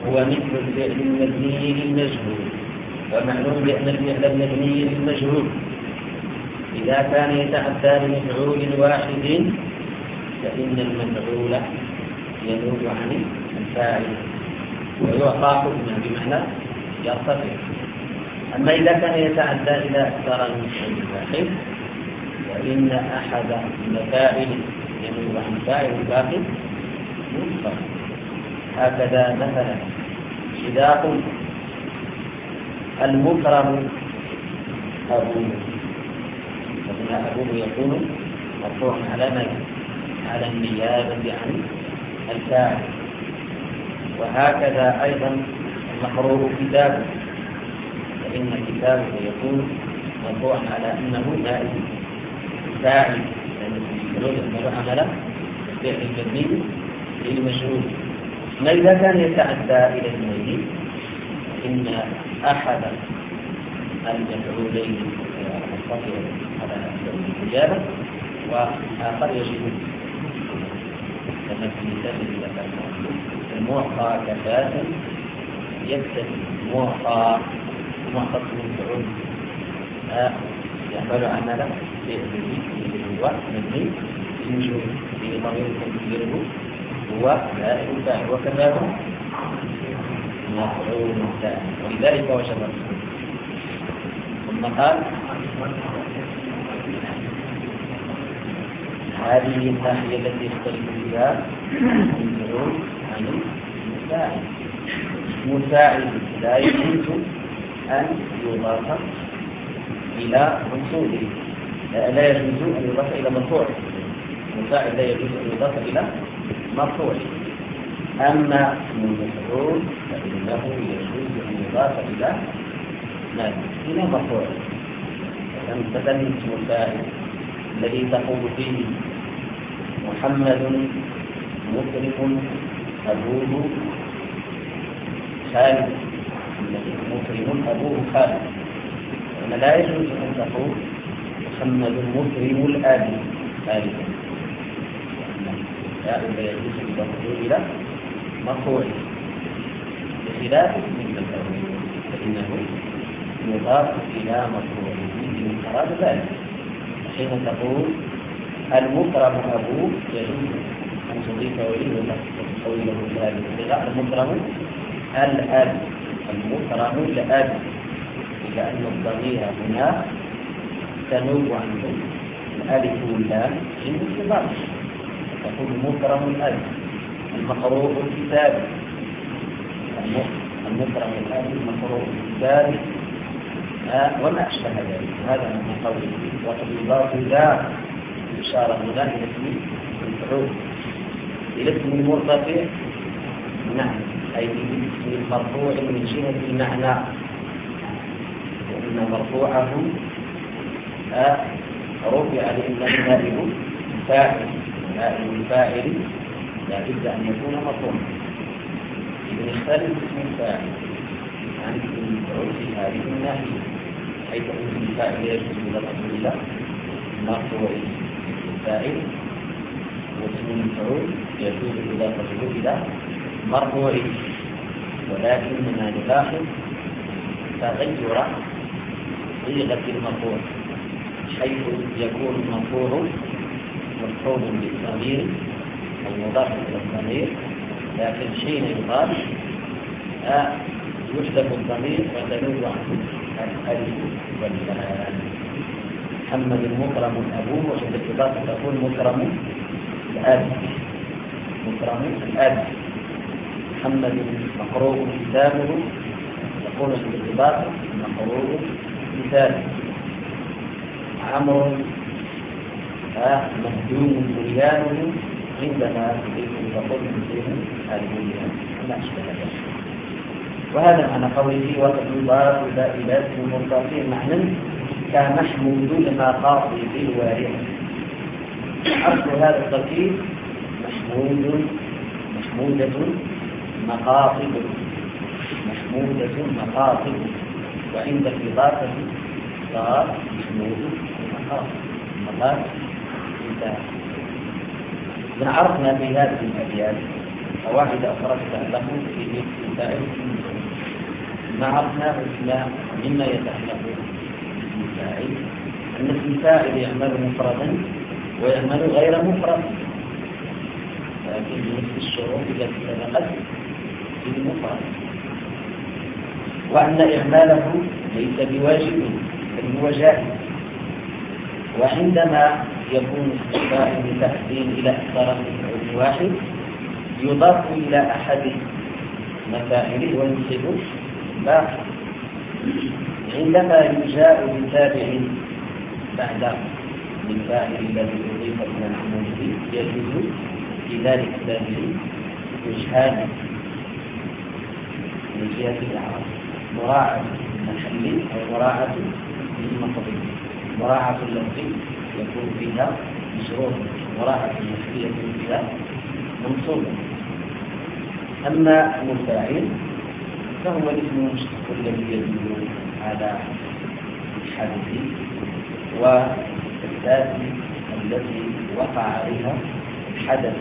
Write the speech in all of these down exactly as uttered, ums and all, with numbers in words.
هو مثل الفعل المبني للمجهول، ومعلوم بأن الفعل المبني للمجهول إذا كان يتعدى لمفعول واحد فإن المفعول ينوب عن الفاعل ويعطى حكما بمعنى يرتفع. أما إذا كان يتعدى إلى أكثر من مفعول واحد فإن أحد المفاعل ينوب عن فاعل الباقي منفرد. هكذا مثلا إذا قلت المكرم أبوه فإن أبوه يكون مرفوعا على من؟ على النيابة عن الفاعل. وهكذا أيضا المقرور كتابه فإن كتابه يكون مرفوعا على أنه نائب فاعل لأنه عمل فعل المبني للمجهول. ما إذا كان يتعدى إلى اثنين إن أحد المفعولين المتصل على الإجابة وآخر يجب كما في مثال إذا كان المعطى كفاة يكتفي معطى معطى المفعول يعمل عملا فعله هو مبني للمجهول في ضمير تقديره هو نائب الفاعل وكذلك مفعول فاعل ولذلك وجب ثم قال هذه الناحية التي يختلف فيها المفعول عن المفاعل. المفاعل لا يجوز أن يضاف إلى منصوبه، لا يجوز أن يضاف إلى مرفوع. المفاعل لا يجوز أن يضاف إلى مرفوع. أما المفعول فإنه يجوز أن يضاف إلى نائب إلى مرفوع. مثلا اسم الفاعل الذي تقول فيه محمد مكرم أبوه خالد، مكرم أبوه خالد، أنا لا يجوز أن تقول محمد مكرم الآب خالد، لا يجوز أن تقول إلى مرفوع بخلاف اسم المفعول فإنه يضاف إلى مرفوعه من أراد ذلك. حين تقول المكرم أبوه يجوز أن تضيف إليه وتحوله إلى هذه الصيغة المكرم الأب، المكرم الأب، لأن الضمير هنا تنوب عنه الألف واللام في الانضباط تقول مكرم الأب، المقروء الكتاب المكرم الأب، المقروء الكتاب وما أشبه ذلك. هذا من قوله وقد يضاف إلى إشارة هنا إلى اسم المفعول إلى اسم المرتفع نعم أي اسم المرفوع من جهة المعنى، وإن مرفوعه رفع لأنه نائب فاعل، نائب الفاعل لا بد أن يكون مرفوعا. إذا يختلف اسم الفاعل عن اسم المفعول في هذه الناحية، حيث اسم الفاعل يجوز إضافته إلى مرفوع الفاعل واسم المفعول يجوز إضافته إلى مرفوع، ولكننا نلاحظ تغير صيغة المرفوع حيث يكون المرفوع مرفوع بالضمير أو مضاف إلى الضمير، لكن حين يضاف يحذف الضمير وتنوب عنه الألف واللام. محمد مكرم أبوه وعند الإضافة تكون مكرم الأب، مكرم الأب. محمد مقروء كتابه تكون عند الإضافة مقروء كتابه. عمرو مهدوم بنيانه عندما تقول مسلم البنيان وما أشبه ذلك. وهذا معنى قوله وقد يضاف إلى اسم مرتفع معنى كمحمود المقاصد الوارثة. أصل هذا التركيب محمود محمودة مقاصد، محمودة مقاصد، وعند الإضافة صار محمود المقاصد مقاصد انتهى. عرفنا في هذه الأبيات قواعد أخرى تتعلق بالفاعل ما عرفنا اسماء مما يتعلق بالفاعل أن اسم الفاعل يعمل مفردا ويعمل غير مفرد، لكن بنفس الشروط التي سبقت في المفرد، وأن إعماله ليس بواجب بل هو جائز. وعندما يكون اسم الفاعل بتحسين إلى أكثر من مفعول واحد يضاف إلى أحد مفاعله وينصب باقي. عندما يجاء بتابع بعد الفاعل الذي أضيف إلى معموله يجوز في ذلك التابع إجهاد من جهة الإعراب، مراعاة المحل أو مراعاة المقضي. مراعاة اللفظ يكون فيها مشروط، مراعاة المحل يكون فيها منصوبا. أما المفاعل فهو الاسم المشتق الذي يدل على الحدث والذات التي وقع عليها الحدث.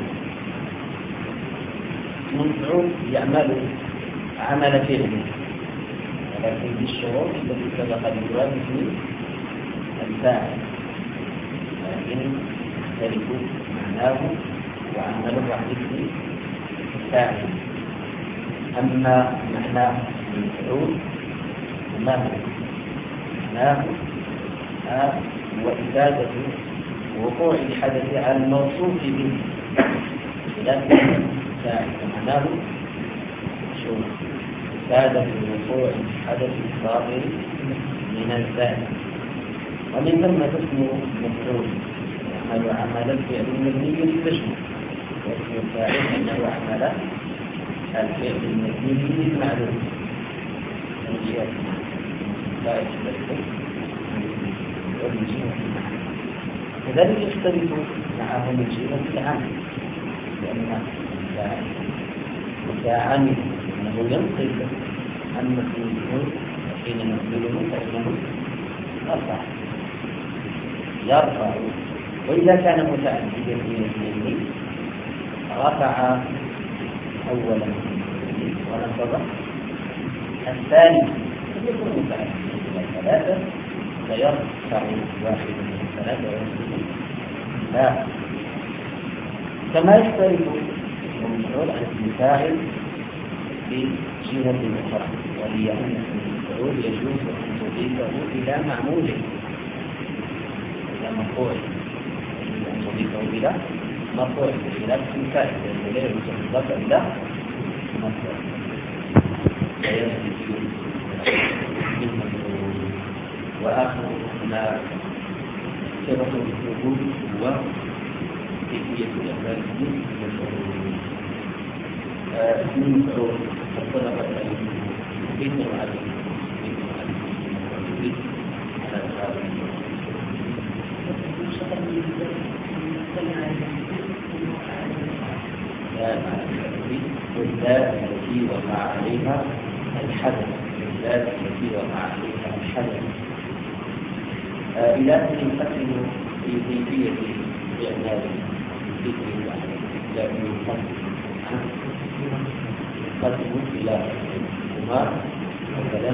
المفعول يعمل عمل فعله ولكن بالشروط التي سبق بجواز اسم الفاعل، لكن يختلف معناه وعمله عن اسم الفاعل. أما معناه المفعول ما هو؟ معناه هو إفادة وقوع الحدث على الموصوف به، لكن الفاعل معناه شو؟ إفادة وقوع الحدث الصادر من الفاعل. ومن ثم اسمه مفعول يعمل عمل الفعل المبني للمجهول، واسم الفاعل أنه عمل الفعل المبني للمعلوم من جهة لا يختلف ومن جهة المعنى، كذلك يختلف معه من جهة العمل، لأن الفاعل إذا عمل أنه ينقل عن مفعوله حين نقبله فإنه يرفع يرفع وإذا كان متعددا من اثنين رفع أولا ونصب الثاني، يكون متعددا إلى ثلاثة فيرفع واحد من ثلاثة وينصب لا. كما يختلف المفعول عن الفاعل في جهة أخرى، وهي أن المفعول يجوز أن تضيفه إلى معموله إلى مفعول، أن تضيفه إلى مفعول بخلاف الفاعل الذي لا يجوز أن يضاف إلى مفعول فيثبت بالمفعول. وآخر ما سبق الوجود هو كيفية الإعمال بالمفعول. اسم المفعول اختلفت عليه كيف نعرف كيف نعرف المفعول على الذات التي وقع عليها الحدث، الذات التي وقع عليها الحدث. إلى أن ينقسم في كيفية إعمال ذكر لكن ينقسم إلى هما مثلا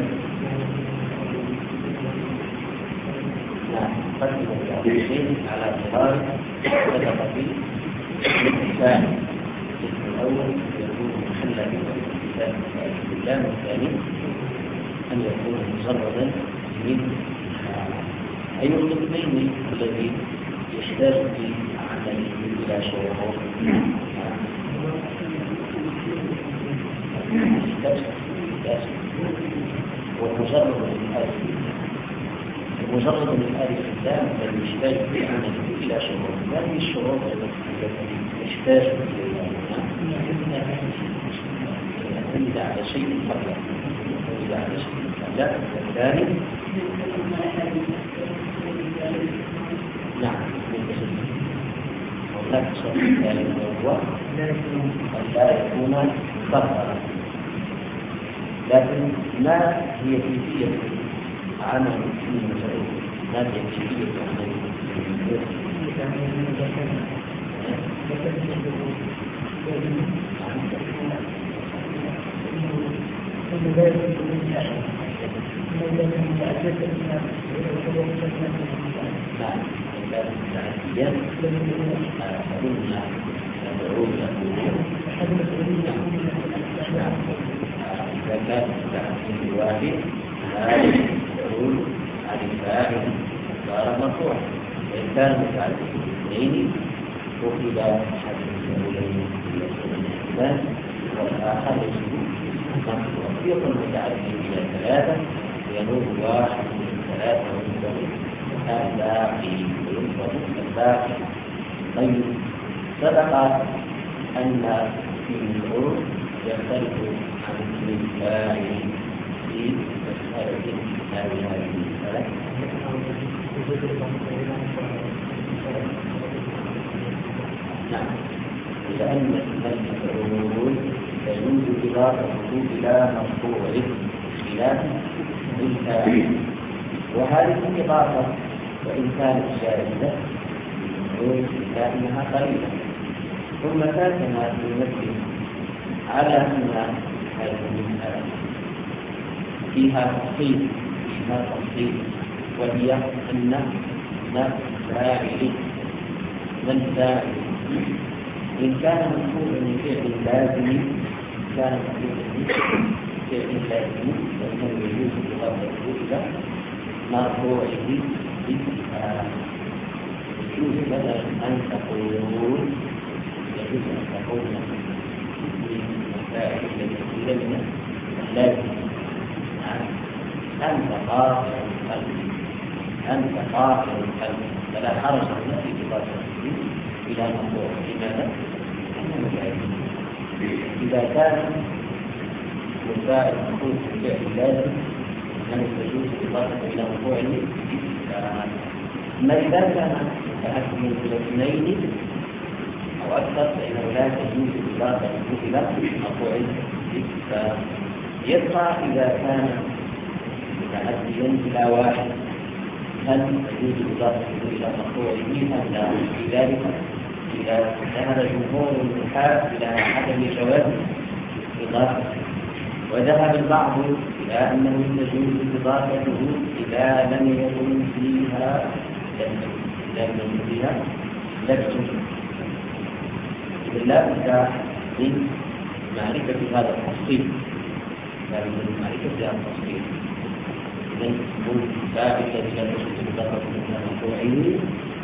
نعم ينقسم إلى شيء على اعتبار سبق في الثاني. الاسم الأول يكون محلا باللام، الثاني أن يكون مجردا من أي القسمين الذي يحتاج في عمله إلى شروط ومجرد من هذه مجرد من هذه الأحكام الذي يحتاج في عمله إلى شروط. هذه الشروط التي يحتاج إليها يعتمد على شيء فقط، يعتمد على شيء فقط. الثاني نعم هناك شرط ثاني وهو أن لا يكون صفرا. لكن ما هي كيفية عمل المفعول؟ ما هي كيفية عمل المفعول؟ الواحد هذا يقول عن الفاعل صار مرفوع، وإن كان متعدد الاثنين أخذ أحد الأولين الإنسان والآخر مرفوع. يكون متعدد إلى ثلاثة ينوب واحد من ثلاثة وينوب الباقي وينوب الباقي. طيب سبق أن في العرف يختلف عن اسم الفاعل في مسألة هذه المسألة. نعم، لأن المفعول يجوز إضافته إلى مرفوع خلاف الفاعل، وهذه الإضافة وإن كانت جائزة لكنها قليلة. ثم فاتنا في المسجد على أن هذه المسألة فيها تفصيل فيها تفصيل وهي أن ما فاعل من فاعل إن كان مفعول من فعل لازم كان مفعول من فعل لازم فإنه يجوز إضافته إلى مرفوعه بالفعل. يجوز مثلا أن تقول يجوز أن تقول الفاعل الذي من اللازم أنت قاطع القلب، أنت قاطع القلب، فلا حرج في إضافته إلى مرفوع. لماذا؟ إذا كان الفاعل مفعول بالفعل لازم أن تجوز إضافته إلى مرفوعه. أما إذا كان متأكد من الاثنين أو أكثر فإنه لا تجوز إضافته إلى مرفوعه. فيبقى إذا كان متعديا إلى واحد هل تجوز إضافته إلى مرفوعه أم لا؟ في ذلك إذا ذهب جمهور النحاة إلى عدم جواز إضافته، وذهب البعض إلى أنه تجوز إضافته إذا لم يكن فيها لم يكن فيها لبس. إذا لا بد من معرفة هذا التفصيل، لا بد من معرفة هذا التفصيل. إذن يكون ثابتا إذا تجوز إضافته إلى مرفوعه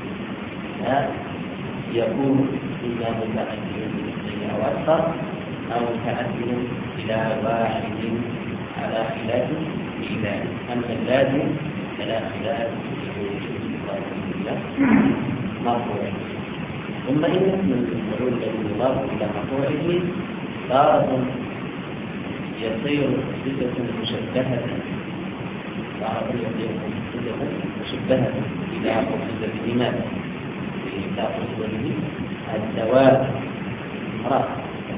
يكون إذا متعدد إلى أو أكثر أو متعدد إلى واحد على خلاف في ذلك. أما اللازم فلا خلاف إلى مرفوعه. ثم إن اسم المفعول الذي يضاف إلى مرفوعه تارة يصير صفة مشبهة، تارة يصير صفة مشبهة إذا قصد بلماذا؟ إذا قصد به الدواب رأس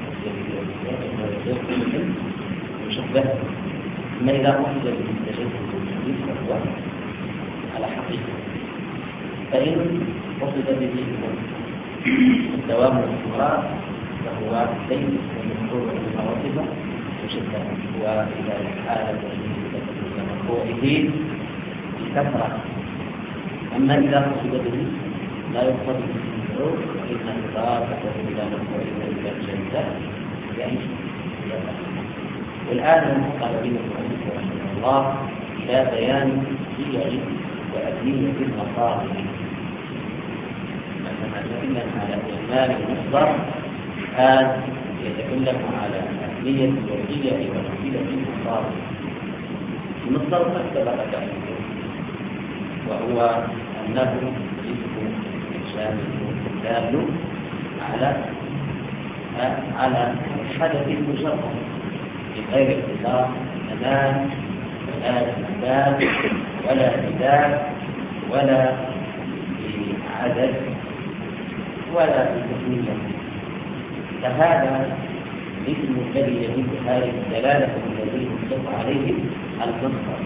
مشبهة. ما إذا قصد به التشبه بالجديد فهو على حقيقة. فإن قصد به الدوام والاستمرار فهو ليس المفعول بالمواصفة مشبهة، وإذا حالة مرفوعه بكثرة. أما إذا قصد به لا يقصد به المفعول فإن إضافته إلى مرفوعه إلى الجنة يعني. والآن قال ابن المؤلف رحمه الله إلى بيان صيغ وأدلة المصادر. مثلا نتكلم على إعمال المصدر، الآن يتكلم على أهمية الوجهية وأمثلة المصادر. المصدر قد سبق تعريفه وهو أنه اسم شامل دال على على حدث مشرف بغير اختصاص زمان ولا زمان ولا مداد ولا بعدد ولا بكمية. فهذا الاسم الذي يجب هذه الدلالة الذي يطلق عليه المصدر.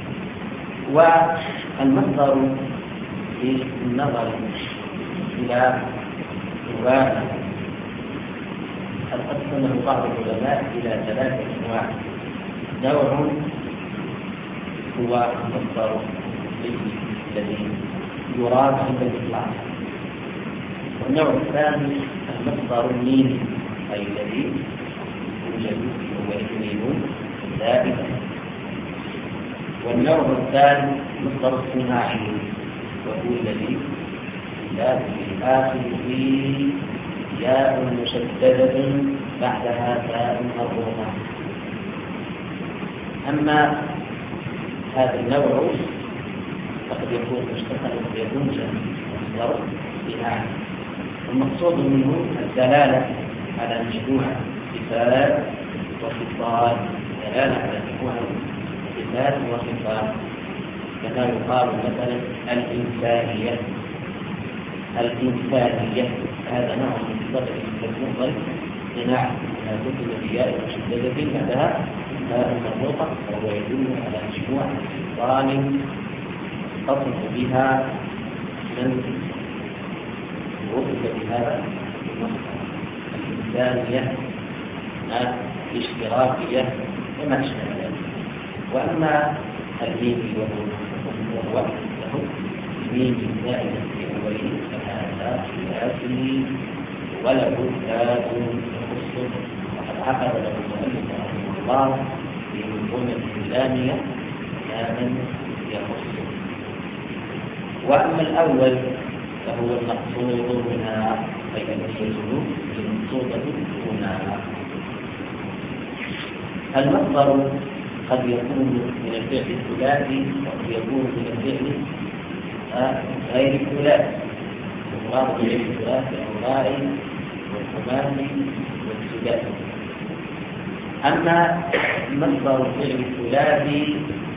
والمصدر في النظر إلى رواية قد قسمه بعض العلماء إلى ثلاثة أنواع. نوع هو المصدر الذي يراد عند الإطلاق، والنوع الثاني المصدر الميمي أي الذي يوجد هو الميم دائما، والنوع الثالث مصدر الصناعي وهو الذي لا في آخره ياء مشددة بعدها تاء مربوطة. أما هذا النوع فقد يكون مشتقا وقد يكون مصدر صناعي، المقصود منه الدلالة على مجموع صفات وخصال، دلالة على مجموع صفات وخصال، كما يقال مثلا الإنسانية. الإنسانية هذا نوع من صفات المفضل صناعي، لا تكون بياء مشددة بعدها تاء مربوطة، وهو يدل على مجموع خصال تصف بها من وصف بهذا المصدر، الإنسانية الاشتراكية وما أشبه ذلك. وأما الميم وهو له الميم زائدة في أوله فهذا خلافي وله كتاب يخصه، وقد عقد له المؤلف رحمه الله في منظومة الإسلامية كتابا يخصه. وأما الأول فهو المقصود هنا، أي الذي المقصودة هنا. المصدر قد يكون من الفعل الثلاثي وقد يكون من الفعل غير الثلاثي، المراد بالفعل الثلاثي الرباعي والخماسي والسداسي. أما مصدر الفعل الثلاثي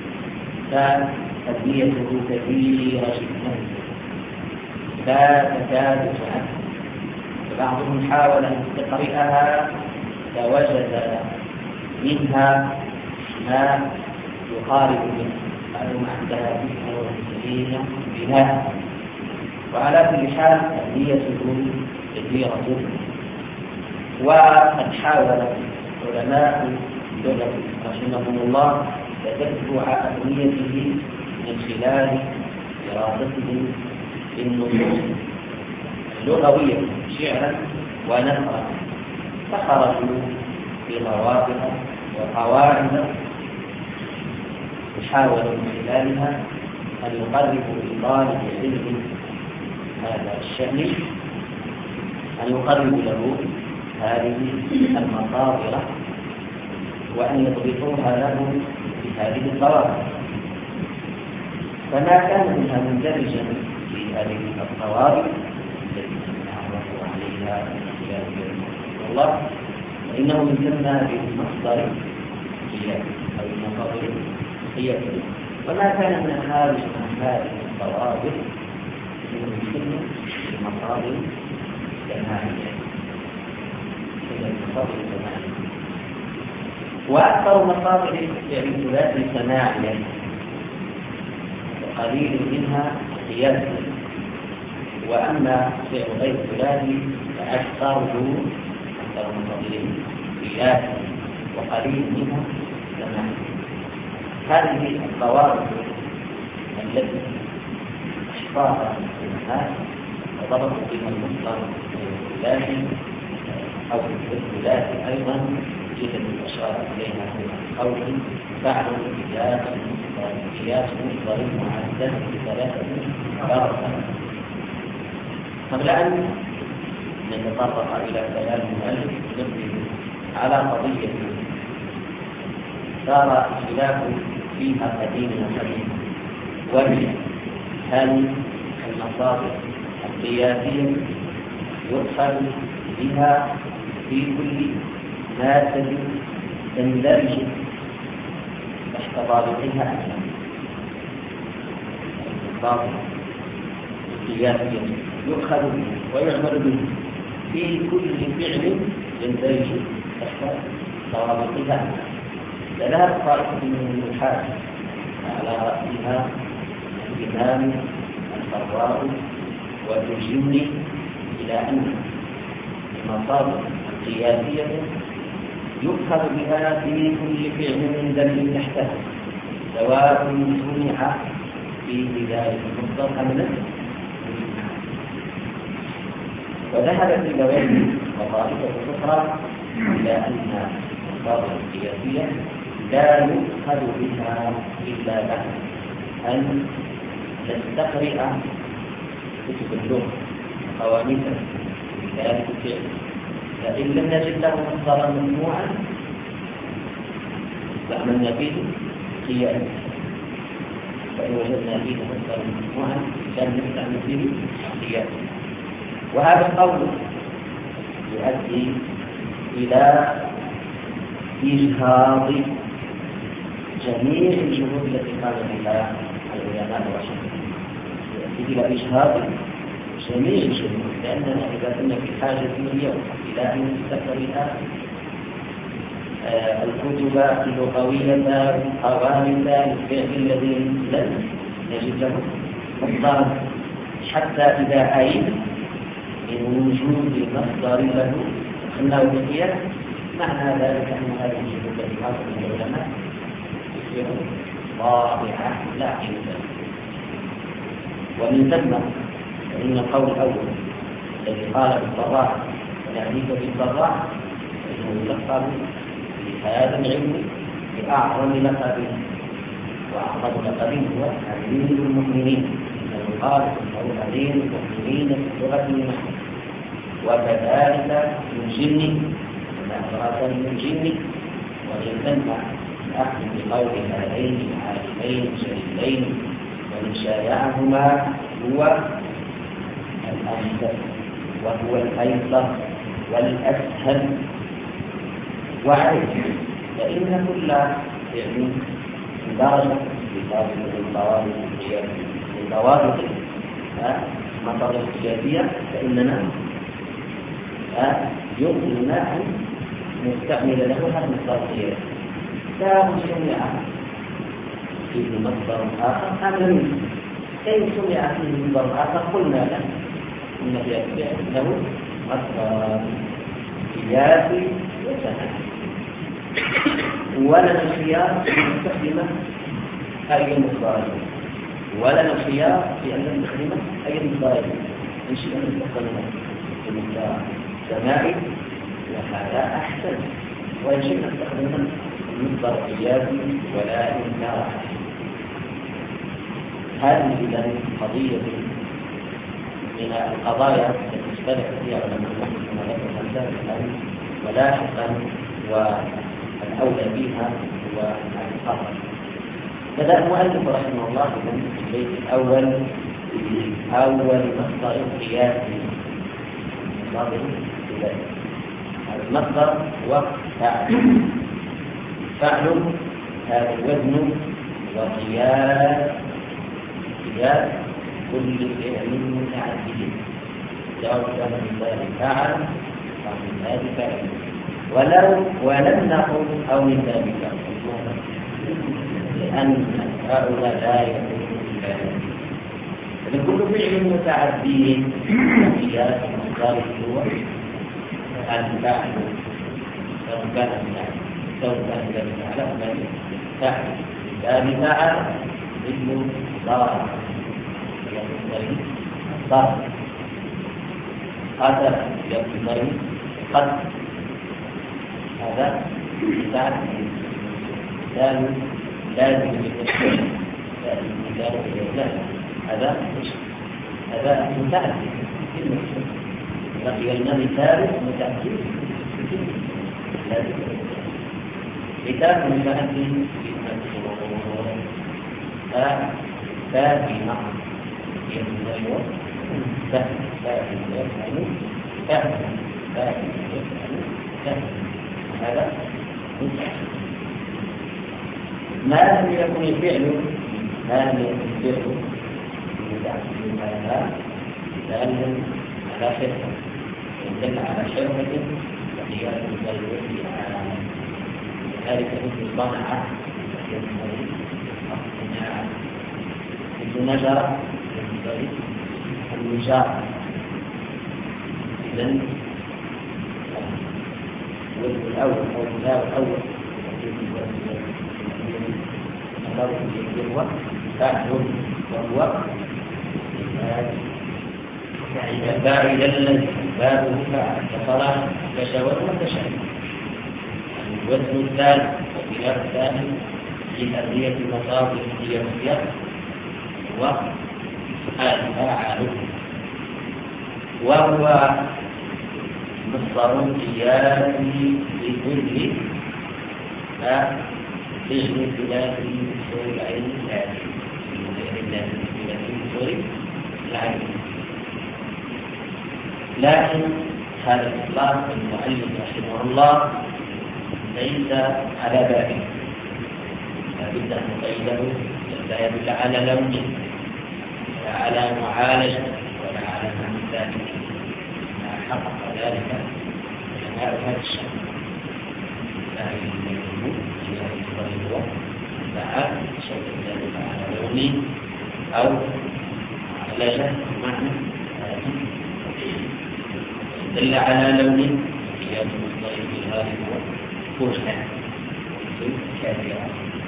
فأدميته كثيرة جدا لا تكاد تعد، فبعضهم حاول أن يستقرئها فوجد منها ما يقارب منه، معلوم عندها تسعة وتسعين بناء. وعلى كل حال أدميته كثيرة، وقد حاول علماء اللغة رحمهم الله تتبع أدميته من خلال دراستهم للنصوص اللغوية شعرا ونثرا، فخرجوا في ضوابط وقواعد يحاول من خلالها أن يقربوا لطالب العلم هذا الشأن، أن يقربوا له هذه المصادر وأن يضبطوها له بهذه الضوابط. فما كان منها مندرجا في هذه الضوابط التي نعرف عليها الله فإنه يسمى بالمصدر القياسي أو المصادر القياسية، وما كان من خارج عن هذه الضوابط يسمى بالمصادر الجماعية. المصادر الجماعية وأكثر مصادر الثلاثي سماعيا وقليل منها قياسي، وأما فعل غير الثلاثي فأكثره أكثر مصادر قياسي وقليل منها سماعي. هذه الضوابط التي احصاها العلماء وضبطوا بها المصدر الثلاثي أو الثلاثي أيضا جدا أشار إليها في قوله بعد القياس القياس مصدر معدل بثلاثة درجات. قبل أن نتطرق إلى كلام المؤلف نبه على قضية صار الخلاف فيها قديم وحديث، وهي هل المصادر القياسية يؤخذ بها في كل مادة تندرج تحت ضابطها المصادر القياسية يؤخذ به ويعمل به في كل فعل يندرج تحت ضوابطها. ثلاث طائفة من النحاة على رأسها الإمام الفراء والجني إلى أن المصادر قياسية يؤخذ بها في كل فعل من دل تحتها سواء صنع في بداية المصدر أم لا. وذهبت البويهي وطائفة أخرى إلى أن الألفاظ القياسية لا يؤخذ بها إلا بعد أن تستقرئ كتب اللغة قواميسا في كلام الفعل، فإن لم نجد له مصدرا ممنوعا فعملنا فيه قياس، وإن وجدنا فيه مصدرا ممنوعا كان نستعمل فيه قياس. وهذا القول يؤدي إلى إجهاض جميع الشروط التي قام بها العلماء الرشيدون، يؤدي إلى إجهاض جميع الشروط، لأننا إذا كنا في حاجة اليوم إلى أن نستقرئ الكتب اللغوية قوامل الفعل الذي لم نجد له مصدرا، حتى إذا أين من وجود مصدر له أنه بالقياس، معنى ذلك أن هذه الشروط التي حصل من العلماء تصبح ضائعة لا قيمة. ومن ثم فإن القول الأول الذي قال بالضراع ونعنيك بالضراع فإنه يلقب في هذا العلم بأعظم لقب، وأعظم لقب هو أمير المؤمنين، إنه قال إنه أمير المؤمنين في لغة النحو، وكذلك من جن ونأخرة من جن. ومن ثم الأخذ بقول هذين العالمين الشريفين ومن شايعهما هو الأنسب وهو الأيسر والأسهل. وعليه فإن كل فعل درجة للضوابط للضوابط المطر القياسية، فإننا يمكننا أن نستعمل له هذا المصدر القياسي. لا سمع فيه مصدر آخر أم لم كيف سمع فيه مصدر آخر قلنا له إن في له مصدر قياسي وسهل، ولنا الخيار في أن نستخدمه أي مصدر، ولنا الخيار في أن نستخدمه أي مصدر إن شئنا أن نستخدمه في مصدر سماعي وهذا أحسن، وإن شئنا نستخدمه مصدر قياسي ولا إنكار. هذه إذن قضية من القضايا التي اختلف فيها علماء النحو كما ذكر الإنسان، ولاحقا والأولى بها هو القطع. بدأ المؤلف رحمه الله في البيت الأول أول مصدر قياسي. المصدر هو فعل، فعل هذا الوزن وقياس قياس كل فعل متعدد، سواء كان من ذلك فعل أو من ذلك فعل، ولو ولم نقل أو من ذلك، لأن هؤلاء لا يكونون بالفعل. فلكل فعل متعدد قياس مصدره هو الفعل، سواء كان من سواء كان ذلك على ذلك فعل. ذلك فعل مثل ضرب ضرب، قتل يقتل قتل، هذا فعل لازم لازم لازم لازم هذا هذا متعدد. بقي لنا مثال متعدد مثال متعدد فاهمة يفعل فهم فاهم يفعل فهم فاهم يفعل فهم، هذا ما لم يكن الفعل ما لم يكن الفعل متعدد هذا دال على حرفة، إن دل على حرفة فهي المدل على ذلك مثل صنع مثل نجر النجار. إذن الوزن الأول أو المساوي الأول هو فاعل وهو الباء الذي بابه فاعل كصلاة كشوى وكشوى. الوزن الثالث والخلاف الثاني في أدية المصادر هي الصيام والفاعل وهو مصدر قياسي لكل فعل ثلاثي بصور العين ثلاثي العين. لكن هذا الإطلاق المؤلف رحمه الله ليس على بابه، لابد أن نقيده لا يدل على لون ولا على معالجة ولا على معنى ذلك. ما حقق ذلك علماء هذا الشأن لا يمكنه فهو فعل شيء ذلك على لون أو معالجة معنى دل على لون قياس مصدر الغالب هو فرصة كافية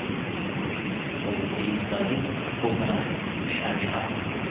وفي مصدر كفرة شابهة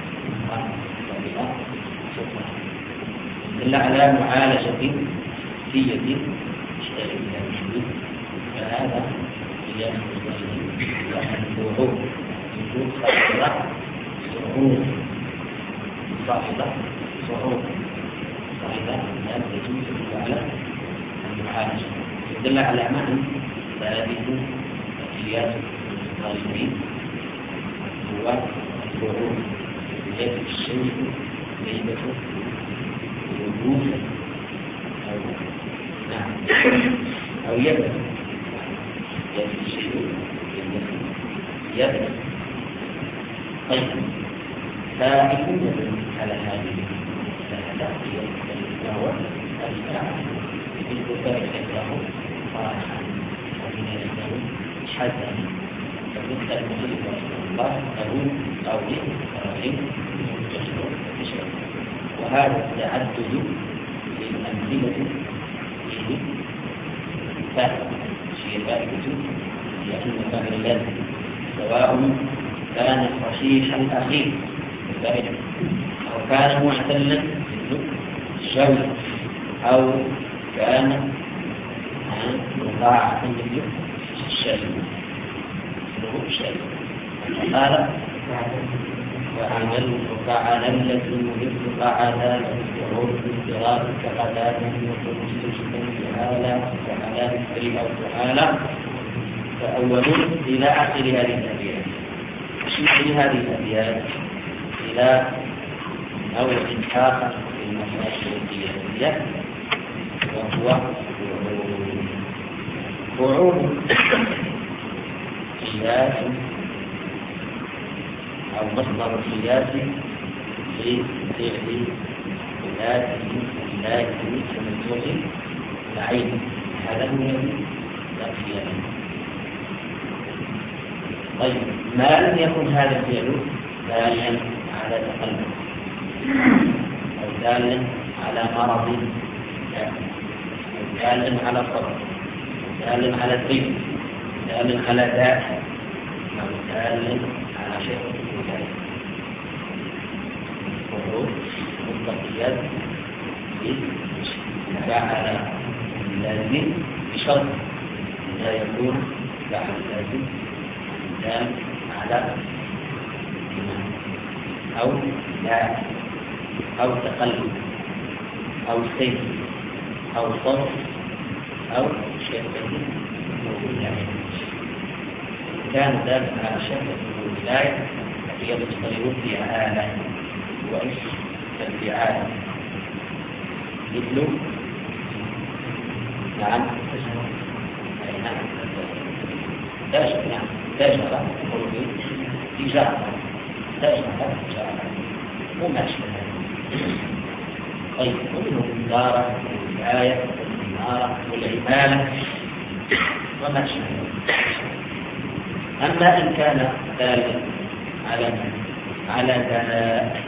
دل على معالجة فية اشتغل بها المشهور فهذا قياس مصدر الوحود وجود صاحبة صعود صاحبة صعود صاحبة لا تجوز على المعالجة يدل على معنى ثابت قياس الظالمين هو الوعود بجد الشيء غيبة وجود أو نعم أو يبدأ يد الشيء يبدأ. طيب فيكون على هذه التحديات وهو الفاعل بالكفر له صالحا ومن له حسنا فمثل المؤلف رحمه الله له قول رحيم مستشفى. وهذا التعدد للأمثلة فيه فاعل شيء ثابت لأن فاعل الله سواء كان صحيح الأخير أو كان معتلا بالشوي أو كان مضاعفا مثل الشيء الشيء قال وعمل فعللة مثل فعلان وعود اضطراب كقتال وكل مستجد تعالى وعلى مثل أو تعالى فأولون إلى آخر هذه الأبيات. في هذه الأبيات إلى نوع آخر في المسائل القياسية وهو فعول قياس أو مصدر قياسي لفعل ذاته ذاته كمثل العين. هذا هو القياس. طيب ما لم يكن هذا الفعل دالا على تقلب أو دالا على مرض أو دالا على صبر أو دالا على ضيق دالا على داء أو دالا على شيء من ذلك وهو مستقيات فعل اللازم بشرط لا يكون فعل اللازم دال على أو لا أو تقلب أو سيف أو صرف أو شيء من كان ذلك على شكل الولاية هي تشتغل فيها آلة وإيش كالفعال مثل نعم أي نعم تاجر نعم تاجر تجارة تاجر تجارة وما أشبه. طيب ومنه الإدارة والولاية والإمارة والعمالة وما أشبه. أما إن كان دالا على على دلاء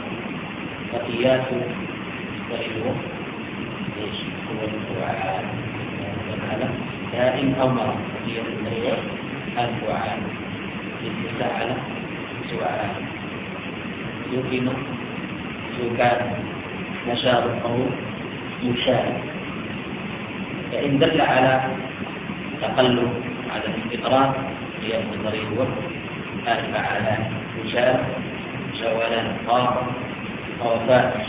فقياس غيره هو الفعال على دائم أو مرض هي النية الفعال استفعل سؤال سكن سكان نشاط أو مشاهد. فإن دل على تقلب على الاستقرار هي النظرية الوقت الفعالان مشاهد جولان قام وفاء.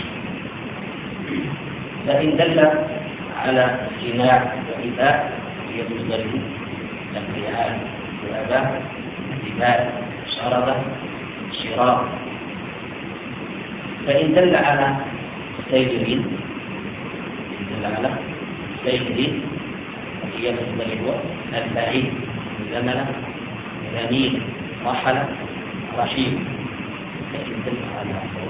فإن دل على امتناع وإباء هي النظرية الانفعال وأباء إباء شرد شراء. فإن دل على سير دل على سير هي النظرية البعيد زمن ذميل رحل رحيم. فإن دل على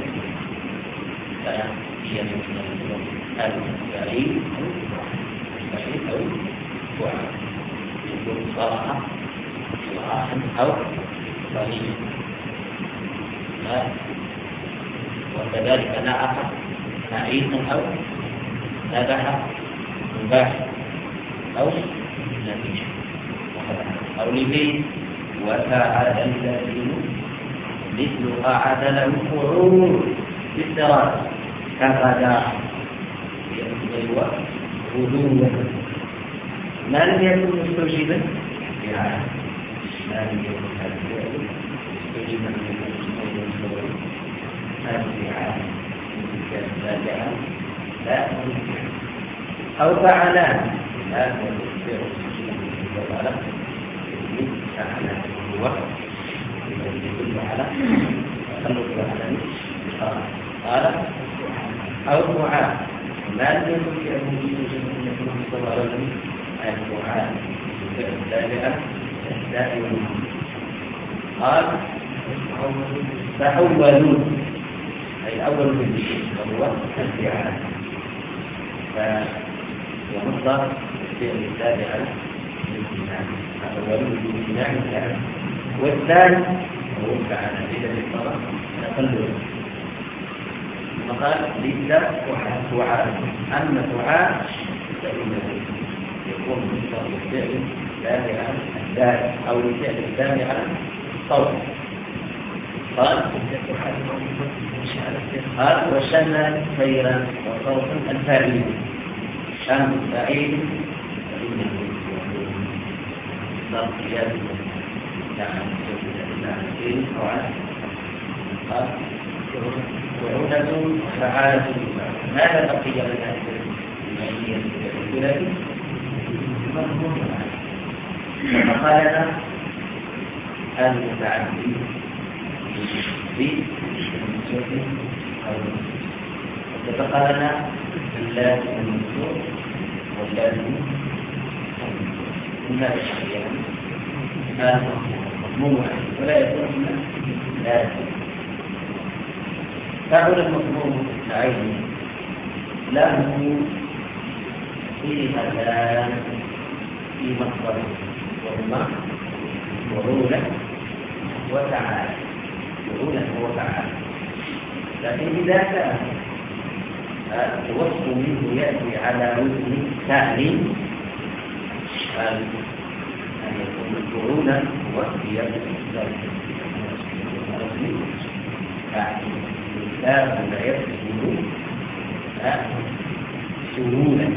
فهي النظرية البعيد البعيد أو فعل يكون صراحة صراحة أو صريح. وكذلك نعف نعيس أو نبح مباح أو نبيش أو لبيت وفعل الذين مثل قعد له فعول بالدراسة كغدا يبدو غدوا ما لم يكن مستوجبا يعني ما لم يكن مستوجبا لا أو فعلان لا فعلان هو يدل على تخلق على قال أو فعال ما لم يكن في أبوه صلى الله عليه وسلم الفعال التابعة الدائمة. قال فأولوا أي أول من وهو الفعال فمصدر الفعل التابع للامتناع أولوا بالامتناع الفعل. والثاني هو الفعل إذا اضطر تقلل فقال ليس فعال. أما فعال فإنه يكون مصدر الفعل التابع الدال أو الفعل التابع الصوت. قال قال وشن خيرا وصوتا الفاعل شان الفاعل فإنه صار قياس يعني قال وعودة فعالة ماذا بقي لنا المعية الثلاثي فقال لنا المتعدي وتقارن اللازم المنصوب واللازم هذا مضمون ولا يكون لازم. فعل المضمون العين له صيغتان في مصدر وهما وعولة وتعالى. وعولة وتعالى لكن إذا كان الوصف منه يأتي على وزن ثاني أن يكون الفعول وهي الإنسان لا يكون سهولا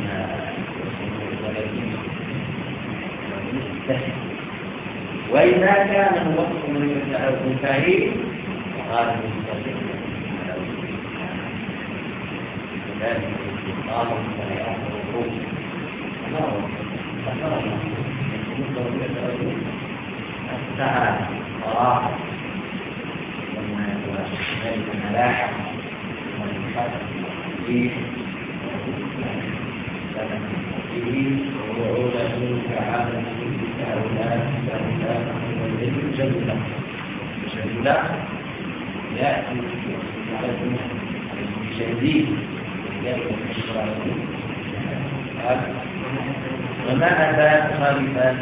وإذا كان الوصف من المفاهيم قال المستقيم ذلك قال الصلاة والروح الله أكبر الساعة قراءة وما ذلك الملاحة والمحاكم فيه فيه وعودة كعادة كهؤلاء كهؤلاء والذين جدلا جدلا يأتي شديد وما أتى خالفات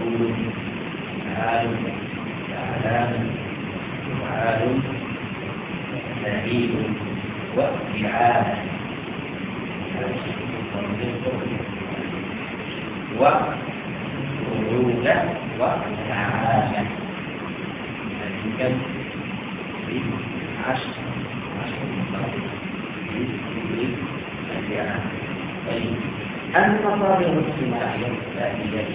فعول فعال فعلان فعال سعيد وفعال وفعول وفعال كم عشر عشر طيب المصادر الاجتماعية التي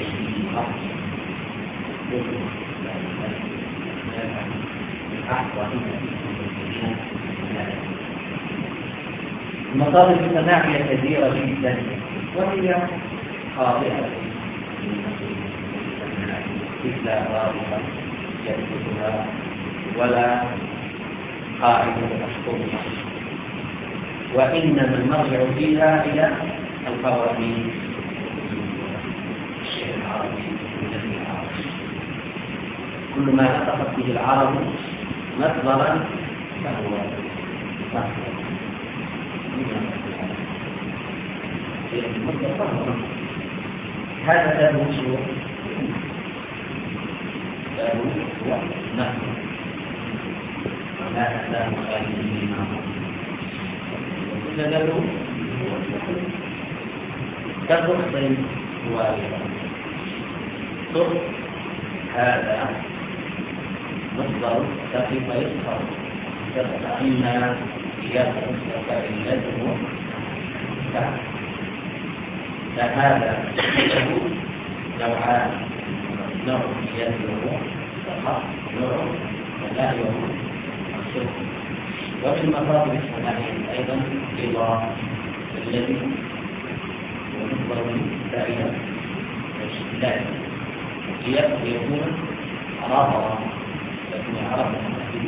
المصادر الاجتماعية كثيرة جدا وهي خاطئة مثل رابطة يثبتها ولا قاعدة تحكمها، وإنما المرجع فيها إلى القوانين الشيء العربي الذي العربي كل ما نطقت به العرب مصدرا فهو مصدر. هذا باب مشروع باب هو نحن لا لا مخالف لما وكل له كالرخص هو صرف هذا مصدر كيف يصفر كأن قياس فإنته فهذا له نوعان، نوع قياس وهو نوع لا يوم الصرف. وفي المصادر الاجتماعية أيضا رضا الذي ونظر دائما لا يكون عرضا لكن عرضا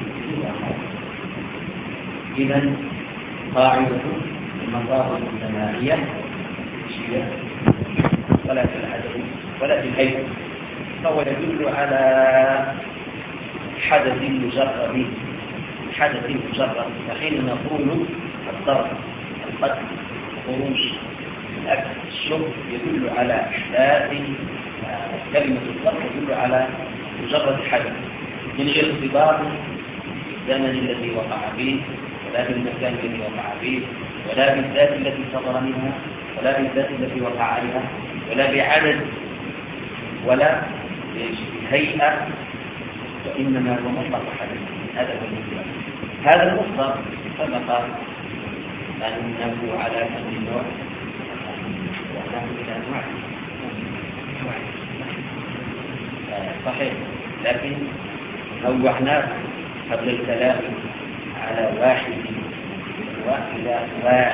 إذن قاعدة المصادر الاجتماعية هي ولا في العدد ولا في الهيئة، فهو يدل على حدث مجرد حدث مجرد. فحين نقول الضرب القتل الخروج الأكل الشرب يدل على إحداث كلمة الضرب يدل على مجرد حدث من غير ارتباط بالزمن الذي وقع به ولا بالمكان الذي وقع به ولا بالذات التي صدر منها ولا بالذات التي وقع عليها ولا بعدد ولا بهيئة، وإنما هو مطلق حدث. هذا هو المطلق. هذا المصدر سبق أنه على كم نوع وأنه إلى أنواع صحيح، لكن نوعناه قبل الكلام على واحد وإلى أنواع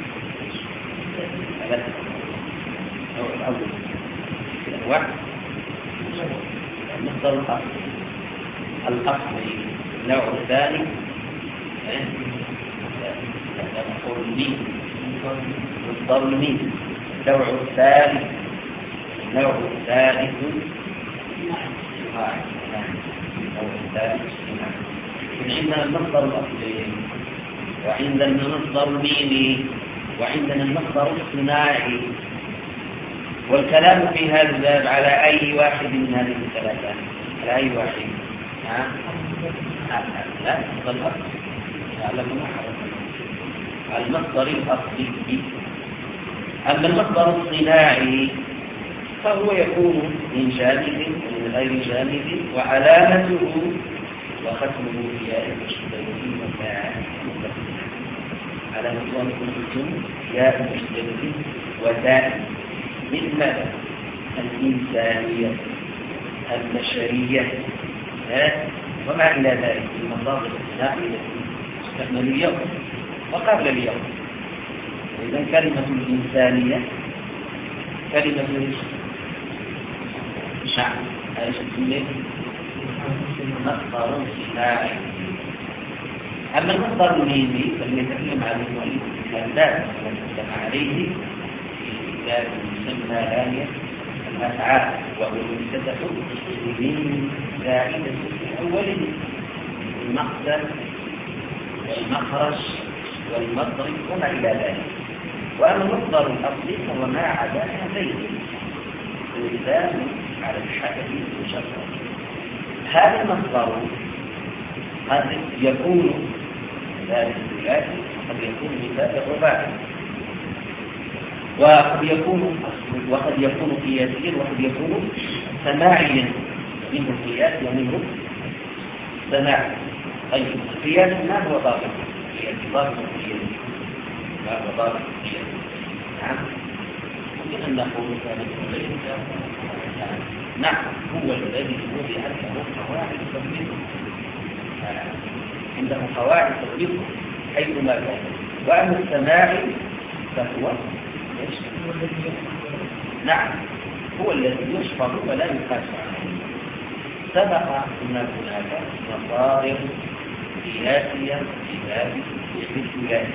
ثلاثة. النوع الأول الأنواع المصدر الأصلي الأصلي. النوع الثاني مصدر المين. النوع الثالث النوع الثالث النوع الثالث عندنا المصدر الأصلي وعندنا المصدر الميمي وعندنا المصدر الصناعي. والكلام في هذا الباب على أي واحد من هذه الثلاثة؟ على أي واحد؟ ها؟ لا المصدر الأصلي على المصدر الأصلي. أما المصدر الصناعي فهو يكون من جانب ومن غير جانب وعلامته وختمه بياء المشتركين وفاعل علامته أن يكون ياء المشتركين وتاء مثل الإنسانية البشرية وما إلى ذلك من المصادر الصناعية التي تستعمل اليوم وقبل اليوم. إذن كلمة الإنسانية كلمة شعب ايش تسميه؟ مصدر صناعي. اما المصدر الميمي فليتكلم عن المؤلف الذات والمجتمع عليه في كتاب يسمى آية الأفعال وهو المبتدأ من زائدة الأول المقدر والمخرج والمضرب وما إلى ذلك. وأما المصدر الأصلي فهو ما عدا هذين اللسان على الحدث المشرع. هذا المصدر قد يكون ذلك الثلاثي وقد يكون مثال الرباعي، وقد يكون وقد يكون قياسيا وقد يكون سماعيا، منه قياس ومنه سماع. طيب القياس ما هو ضابط القياس؟ ضابط القياس ما هو ضابط القياس؟ نعم ممكن ان نقول نعم هو الذي وضع له قواعد تطبيقه، عنده قواعد تطبيقه حيثما كان. واما السماع فهو نعم هو الذي يشفر ولا يقاس عليه. سبق ان هناك مصادر قياسيه في باب الاستدلال،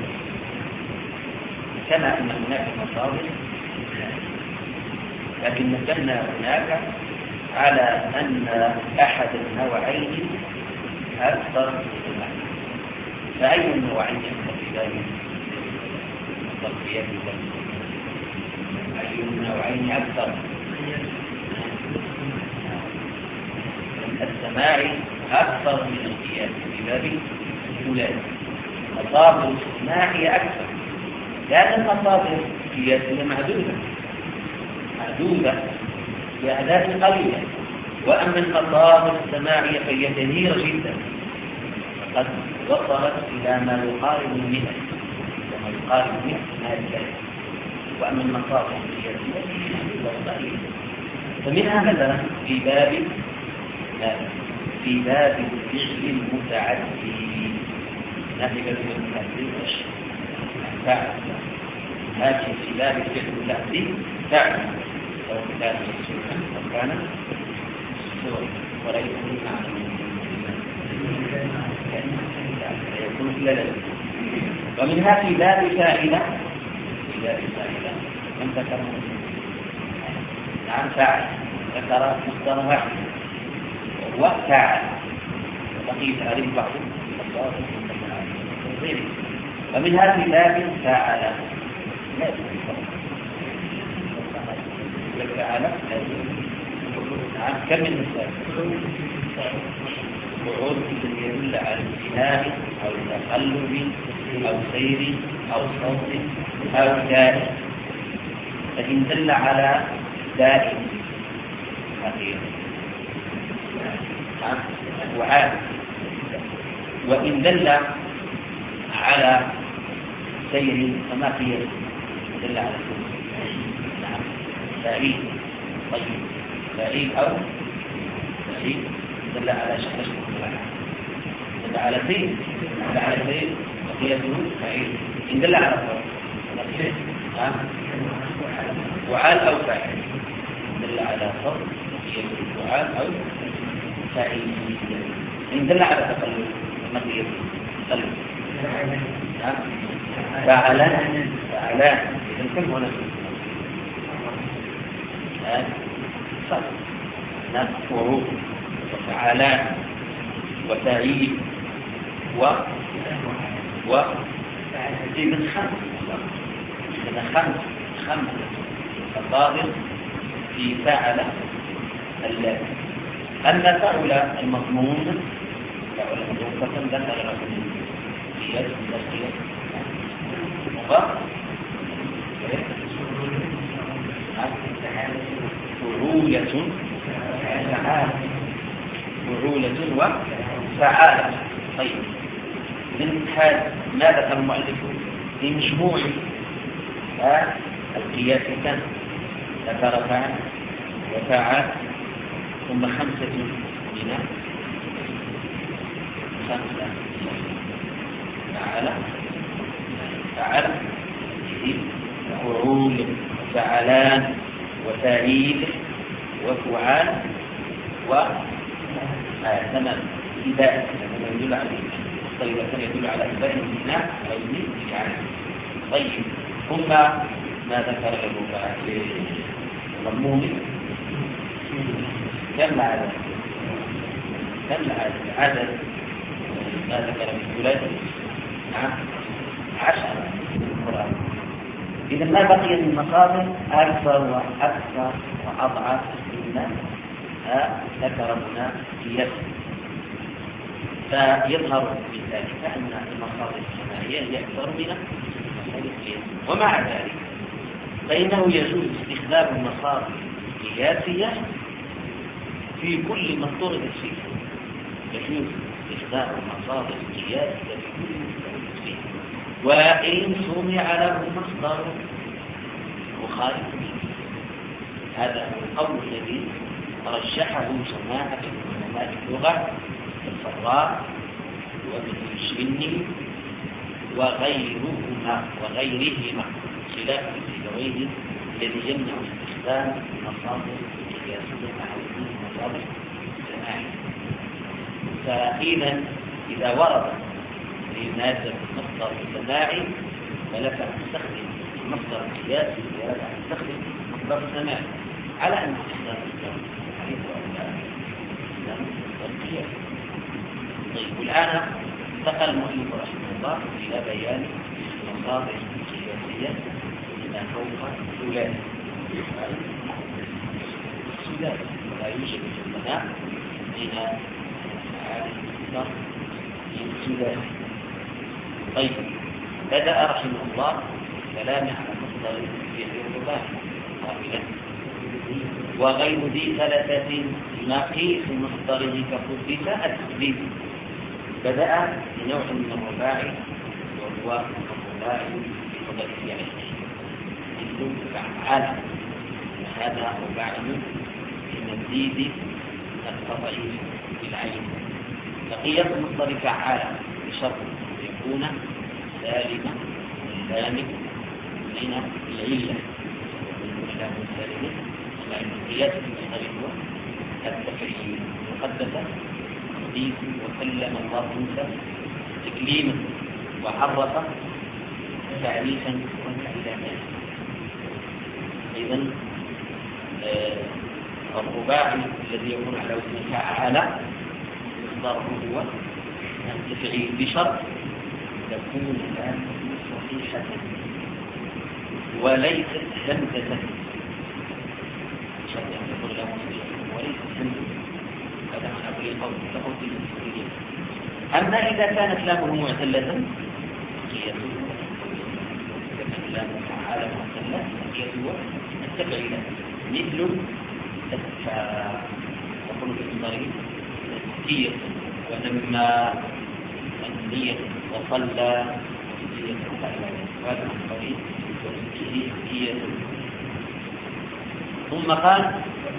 كما ان هناك مصادر، لكن نزلنا هناك على ان احد النوعين اكثر من المعنى. فاي النوعين في ذلك التطبيق؟ أي النوعين أكثر؟ السماع أكثر من القياس في باب الثلاثي. مصادر السماع هي أكثر، لأن المصادر القياسية معدودة معدودة بأعداد قليلة، وأما المصادر السماعية فهي كثيرة جدا، قد وصلت إلى ما يقارب المئة وما يقارب مئة ما الثلاثة. وأما المصادر القياسية فهي فمنها مثلا في باب في باب الفعل المتعدي، ناتج من المتعدي فعل، هذه في باب الفعل المتعدي فعل، سواء كان مسؤولا أو كان سوري وليس معنى يكون في لدى. ومنها في باب فاعلة في باب فاعلة من ذكر نعم فاعل ذكر مصدر واحد وهو فاعل، وبقي عليه بعض المصادر غيره. ومنها في باب فاعل لازم فاعل نعم كم من مثال وعود يدل على الانتهاء او تقلب او سير او صوت او دائم، فإن دل على دائم أخير وعاد، وإن دل على سير فما قياس دل على نعم سعيد. طيب سعيد أو سعيد دل على شخص دل على سير دل على سير وقياسه سعيد. إن دل على صوت وعال أو فاعل دل على صوت قياسه وعال أو فاعل. إن دل على تقلب ما قياسه تقلب فعلان فعلان إذن كم هنا صح نفعه وفعلان وتعيد و و من خمس من خمس خمس مصادر في فعل اللازم. أما فعل المضمون فعل المضمون فكم ذكر لكم قياس القياس مضاف فعولة فعولة وفعالة. طيب من حال ما ذكر المؤلف في مجموع القياس كان ذكر فعل وفعل ثم خمسة من خمسة فعل فعل فعول وفعلان وفعيل وفعال وثمان إباء يدل على طيب كان يدل على إباء البناء أو يعني. طيب ثم ما ذكر للمضمون كم عدد كم عدد ما ذكر من ثلاثة نعم عشرة القرآن. إذا ما بقي من مصادر أكثر وأكثر وأضعف من ذكر هنا قياس. فيظهر من ذلك أن المصادر السماعية هي أكثر من المصادر القياسية. ومع ذلك فإنه يجوز استخدام المصادر القياسية في كل ما اضطردت فيه. يجوز استخدام المصادر القياسية في كل ما اضطردت فيه، وإن سمع له مصدر مخالف. هذا هو القول الذي رجحه جماعة من علماء اللغة الفراء وابن الجني وغيرهما وغيرهما، خلاف السيبويه الذي يمنع استخدام مصادر القياسية مع وجود مصادر سماعية. فإذا إذا ورد ليناسب المصدر السماعي فلك أن تستخدم المصدر القياسي ولك أن تستخدم مصدر السماعي، على أن تستخدم المصدر القياسي. طيب، والآن انتقل المؤلف رحمه الله إلى بيان المصادر القياسية إلى فوق ثلاث الثلاث، ولا يوجد في المناع بين معاني المصدر الثلاث. طيب، بدأ رحمه الله كلام على مصدر في الرباعي قائلا: وغير ذي ثلاثة نقيس مصدره كفردك التثبيت. بدأ بنوع من الرباعي وهو الرباعي بفضل فعله مثل فعال، هذا رباعي بمزيد التضعيف بالعين. بقية مصدر فعال بشرط يكون سالما سالم من العلة والمشابه السالم. لأن قياس المصدر هو التفعيل. وقدس حديث وكلم الله موسى تكليما وحرف تعريفا وتعليلا. إذن الرباعي الذي يكون على وزن فعال مصدره هو التفعيل بشرط تكون الآن صحيحة وليست همزة. شرط أن تكون له صحيحة وليست همزة. هذا معنى كل قول تقول في المسلمين. أما إذا كانت لامه معتلة قياسه إذا كانت لامه فعالة معتلة قياسه التفعيل، مثل تقول في الطريق تسكية ونمى النية وصلى تسكية وهذا الطريق تسكية. ثم قال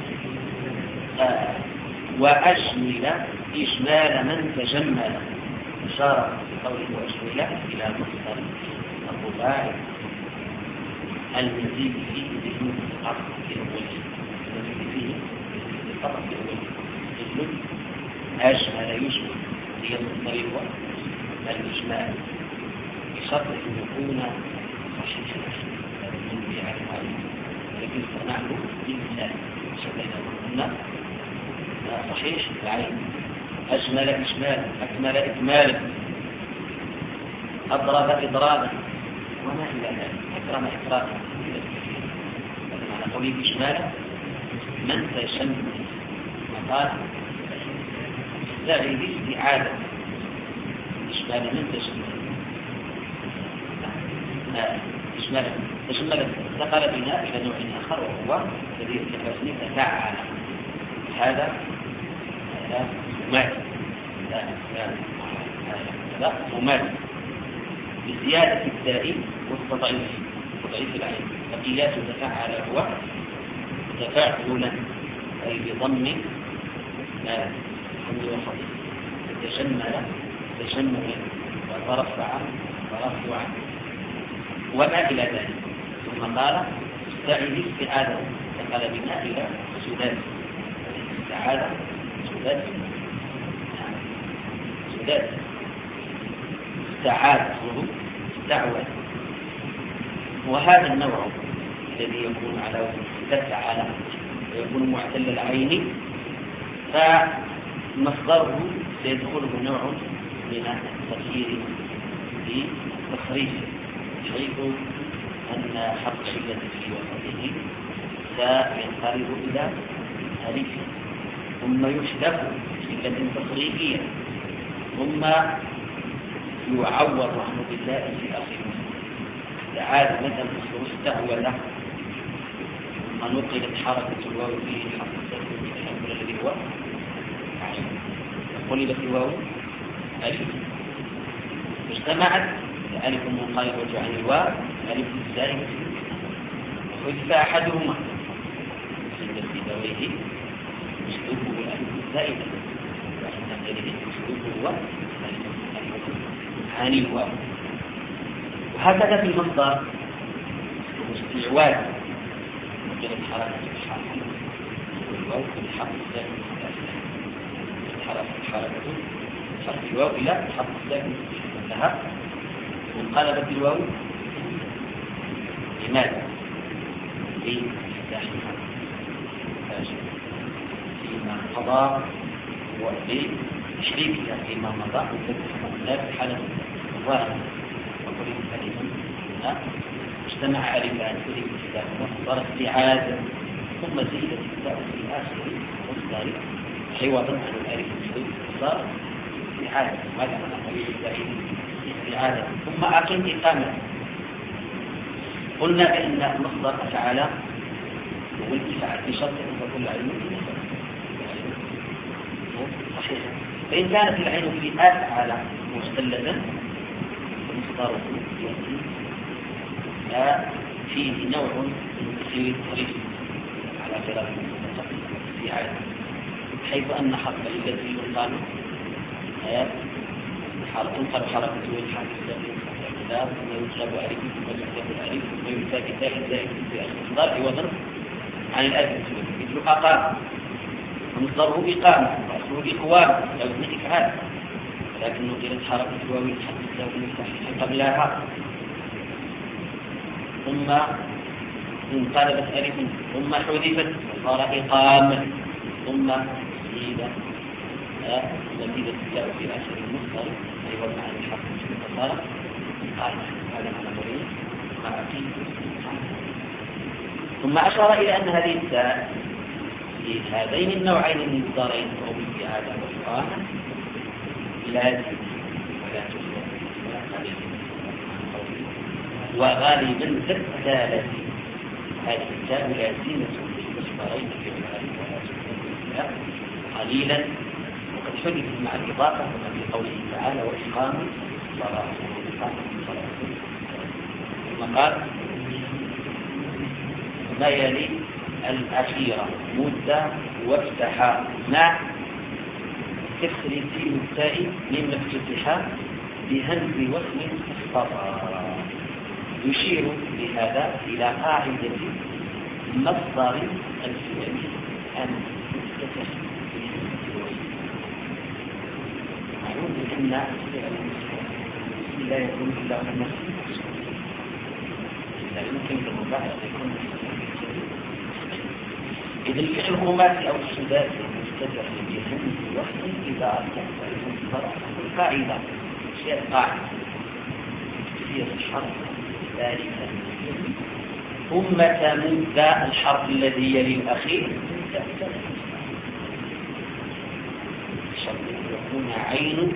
آه وأشمل إشمال من تجمل. أشار بقوله وأشمل إلى مصدر الرباعي المزيد فيه ذهن القطع في أوله، المزيد فيه القطع في أوله مثل أشمل يشمل هي مصدر الإشمال بشرط أن يكون صحيحا من بيع الحالي، لكن صنعه بمثال شبهنا قلنا صحيح العين. أجمل إشمالا، أكمل إكمالا، أضرب إضرابا وما إلى ذلك، أكرم إكراما. معنى قوله إشمالا من تشمل وقال استعيد استعادة إشمالا من تشمل إشمالا تشمل. انتقل بنا إلى نوع آخر وهو الذي يتفاسني تفاعل. هذا لا مماثل لا لا لا مماثل بزيادة التاء والتضعيف تضعيف العين. فقياس تفاعل هو تفاعلا أي بضم لا حمد وفضل. تشمل تشملا وترفع ترفعا وما إلى ذلك. ثم قال استعيد استعادة. فقال بنا إلى سداد استعادة سداد سداد استعاد استعوى. وهذا النوع الذي يكون على وزن تفعل ويكون معتل العين فمصدره سيدخله نوع من التغيير في تصريفه، حيث أن حرف علة في وسطه سينقلب إلى ألف ثم يحذف صلة تصريفية ثم يعوض عنه بزائد في آخر تعالى مثلا استهول ثم نقلت حركة الواو فيه حرف الساكن من الأول الذي هو عين قلبت الواو ألف اجتمعت الألف المنقلب عن الواو ألف الزائد وحذف أحدهما عند سيبويه مشدوده الألف الزائدة وعند غيره مشدوده هو عن الواو. وهكذا في المصدر استعواد مجرد حركة الحرف والواو في الحرف الساكن الحرف الحركة حرف الواو إلى حرف الساكن انتهى وانقلبت الواو لماذا؟ لفتاحها فيما قضى وبتشريكها فيما مضى لا في حالة الظاهر وقل كلمة اجتمع ألفان كلمة الكتاب وصار استعادة ثم زيدت الكتاب في آخر المصدر عوضا عن الألف المشدود صار استعادة هذا معنى استعادة ثم أقم إقامة. قلنا بأن المصدر أفعل والإفعال بشرط أن تكون العين صحيح. فإن كانت العين في أفعل مختلة فمصدره فيه نوع من تخيير الطريق على خلاف في عالم حيث أن حرف الذي يقال تنقل حركته والحرف الذي ثم يطلب ألف ثم يطلب ألف ثم يلتاك ثالث زائد في المصدر عوضا عن الألف مثل أقام ومصدره إقامة وأصله إقوام لو ابن إفعال لكن نقلت حركة الواو الحرف الذي قبلها ثم انقلبت ألف ثم حذفت وصار إقامة ثم زيد وزيدت التاء في آخر المصدر أي وضع عن الحرف فصار إقامة. هذا معنى مريض مع أكيد. ثم أشار إلى أن هذه التاء في هذين النوعين من المصدرين أو بالإعادة والإقامة لازم ولا تزال ولا قليل وغالبا كالثالث هذه التاء لازمة للمصدرين في الغالب ولا تزال قليلا وقد حدثت مع الإضافة كما في قوله تعالى وإقامة الصلاة وإقامة الصلاة. ثم قال ما يلي الأخيرة مدة وافتحا مع كسر في التاء مما افتتحا بهمز وصل اصطفى يشير بهذا إلى قاعدة مصدر الفعل أن يفتتح معلوم بأن الفعل لا يكون إلا نفسه لا يمكن للمبالغة يكون إذا الفعل الخماسي أو السداسي المفتتح بهمز وصل إذا أردت المصدر القاعدة هي القاعدة هي الشرط ثالثا ثم تمد الحرف الذي يلي الأخير الشرط يكون عين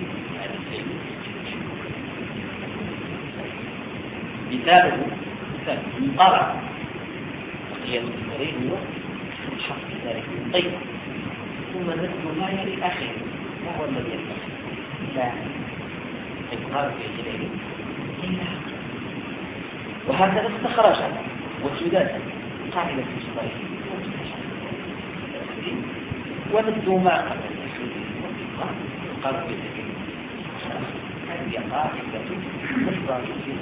مثاله مثال انطلق هي المصدرين هو الحرف الثالث طيب ثم نذكر ما يلي الأخير ما هو الذي يلي الأخير لا إبقار في جليل وهكذا استخرج وسداسا قاعدة المصدرين ومثل ما قبل قال في هذه قاعدة مصدرين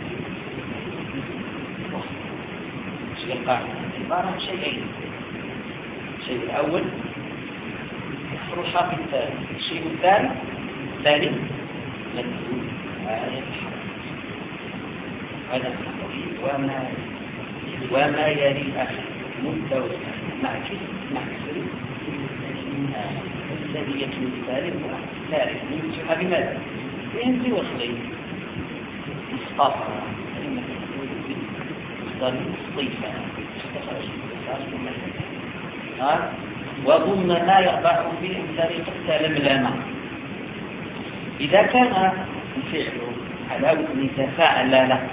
شيء القاعدة عبارة عن شيئين. الشيء الأول يكسر الحرف الثاني. الشيء الثاني الثاني مدلول آية الحرف هذا وما وما يلي الأخر مدة مع كسر مع كسر الذي يتلو الثالث والثالث ينجح بماذا؟ ينزل وصلين مصطفى مصدر صيفة استخرج ها وضم ما يرفع به من طريق التلملمة. إذا كان الفعل على وزن تفاعل له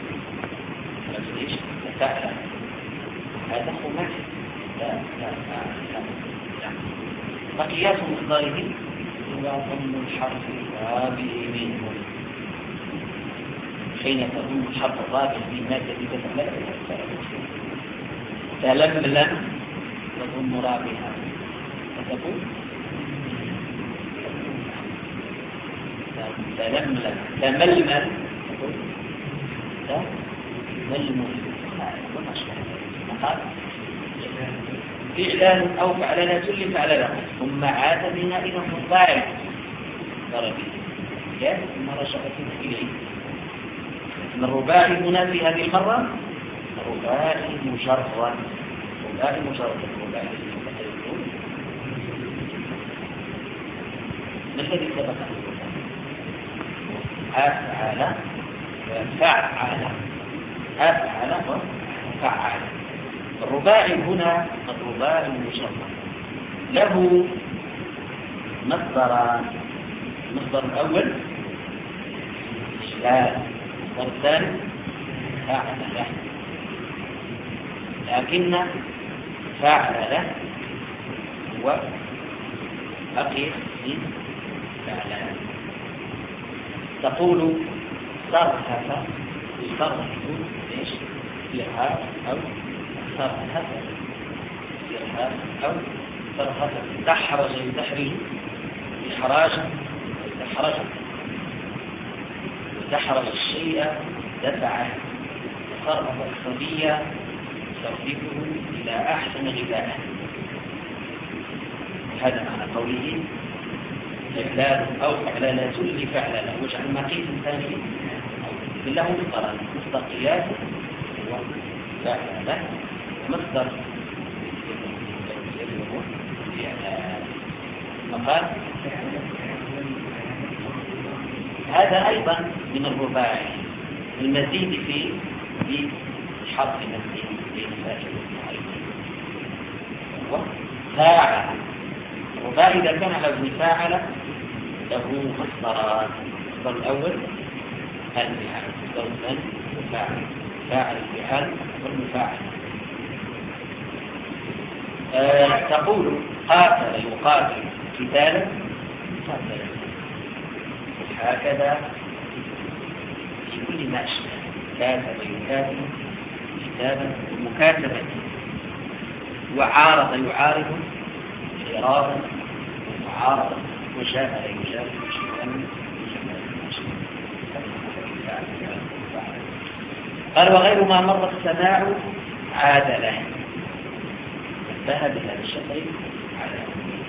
تفاعل هذا خماسي لا لا لا لا فقياس مصدره هو ضم الحرف الرابع منه حين تضم الحرف الرابع في مادة تتملك تلملم تضم رابعها فتقول تلملم تململ تململ فعلان أو فعلانات لفعلنا ثم عاد بنا إلى الفاعل ضربي جاء ثم رجعت إليه. الرباعي هنا في هذه المرة رباعي مجرد رباعي مجرد الرباعي ما الذي سبق أفعل وفعل أفعل وفعل. الرباعي هنا الرباعي المجرد له مصدران. المصدر الأول إشلال، المصدر الثاني فعل له، لكن فعل له هو أقيس من فعلان. تقول صرحة صرحة إيش؟ إرهاب أو صرحة إرهاب أو صرحة. تحرج يتحرج إحراجا تحرج تحرج الشيء دفعه. صرف الصبي تصرفه إلى أحسن غذائه. هذا معنى قوله فعلان أو فعلانات لفعلنا. واجعل مقيس ثاني له مصدران، مصدر قياس وفعلنا ومصدر مقال. هذا أيضا من الرباعي المزيد في بحرف مزيد بين فاعل وفاعل. الرباعي إذا كان على وزن فاعل له مصدران. المصدر الأول المفعل، المصدر الثاني فاعل فاعل الفعل والمفاعل. أه تقول قاتل يقاتل قتالا قاتلا. هكذا في كل ما أشبه كاتب يكاتب كتابا ومكاتبة. وعارض يعارض إرادة ومعارضة وجاهل يجاهل قال وغير ما مر السماع عاد له. انتهى بهذا الشطر على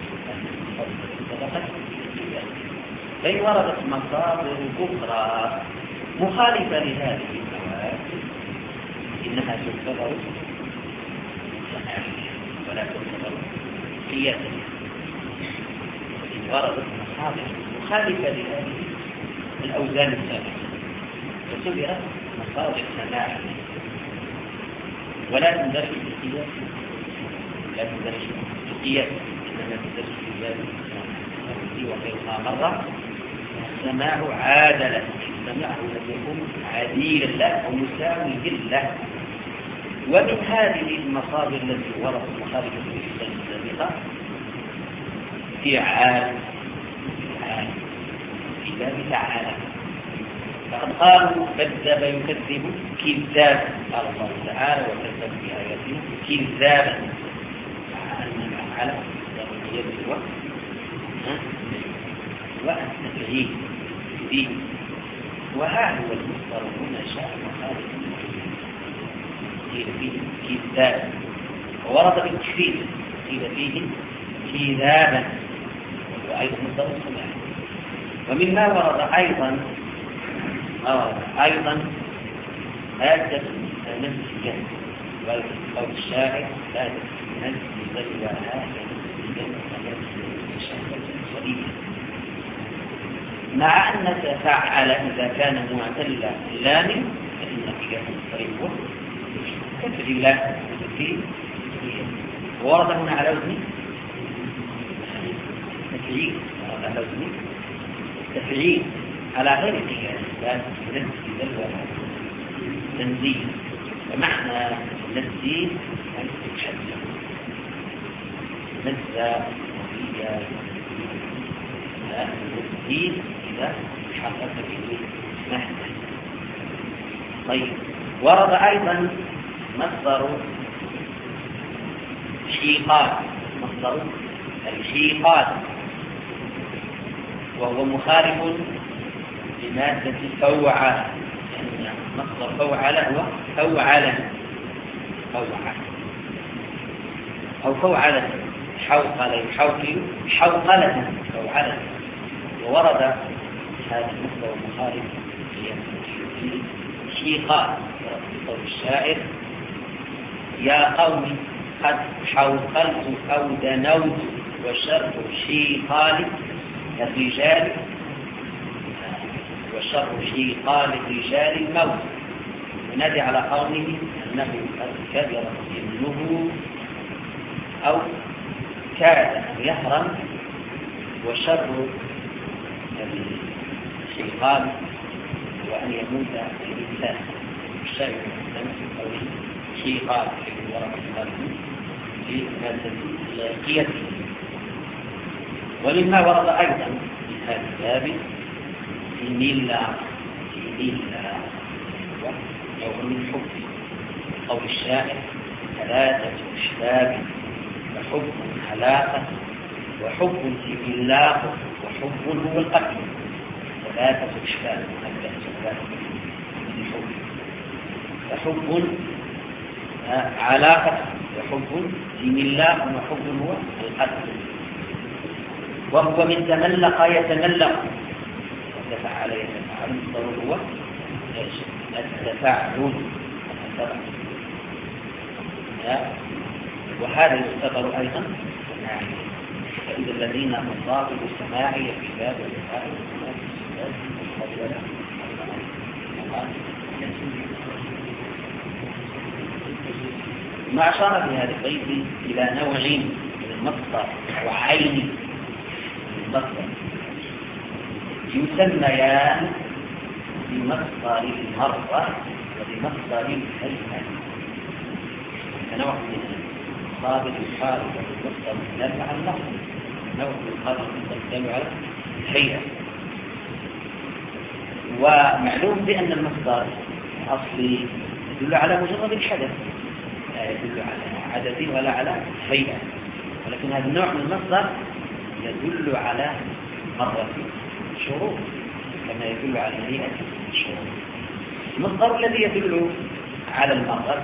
فإن وردت مصادر أخرى مخالفة لهذه المواد إنها تعتبر سماعية ولا تعتبر قياسية. إن وردت مصادر مخالفة لهذه الأوزان الثابتة فاعتبرت مصادر سماعية ولا تندرج في القياس لا تندرج في القياس إنما تندرج في ذلك. وغير ما مر السماع عادلا. السماع الذي يكون عديلا له أو مساوي له. ومن هذه المصادر التي وردت مخالفة الإحسان السابقة فعال فعال في باب تعالى. فقد قالوا كذب يكذب كذابا. قال الله تعالى وكذب بآياته كذابا مع أن على يد والتفعيل فيه. وهذا هو المصدر هنا شاء مخالف قيل فيه كذابا. وورد بالتكفير قيل فيه كذابا وأيضا مصدر سماع. ومما ورد أيضا ورد أيضا مادة نفس الجهل قول الشاعر مادة نفس بلواها مع أن تفعل إذا كان معتل اللام فإن قياس الطريق تفعيل في ورد هنا على وزن تفعيل على وزن تفعيل على غير قياس، لا تنزيل ولا تنزيل. ومعنى تنزيل أن تتحدث نزل وهي تنزيل إذا حقق به مهما. طيب، ورد أيضا مصدر شيقات، مصدر الشيقات، وهو مخالف لمادة فوعل، يعني مصدر فوعل هو فوعل فوعل أو فوعل حوقل يحوقل حوقلة فوعل. وورد هذا المصدر المخالف في شيقات قول الشاعر: يا قوم قد حوقلت أو دنوت وشر شيقال الرجال وشر شيقال الرجال الموت. ونادي على قومه أنه قد كبر سنه أو كاد أن يهرم، وشر الشيقال وأن يموت الإنسان. الشاعر في قوله شيقال في ورقة في مادة قيته. ولما ورد أيضا في هذا الباب في ملة في ملة نوع من الحب. قول الشاعر: ثلاثة أشباب وحب حلاقة وحب في ملاق وحب هو القتل. ثلاثة أشباب وحب علاقة وحب في ملاق وحب هو القتل. وهو من تملق يتملق وتفعل يتفعل مصدره هو التفاعل. وهذا يعتبر أيضا فإذا الذين أصابوا بالسماع في باب التفاعل ما أشار في هذا البيت إلى نوع من المصدر وعين المصدر يسميان بمصدر المرة وبمصدر الكلمة، كنوع من الصابر الحال والمصدر الدال على اللفظ، نوع من القادر الدال على الهيئة. ومعلوم بأن المصدر الأصلي يدل على مجرد الحدث، لا يدل على عدد ولا على هيئة، ولكن هذا النوع من المصدر يدل على مرة شروط كما يدل على هيئة الشروط. المصدر الذي يدل على المرة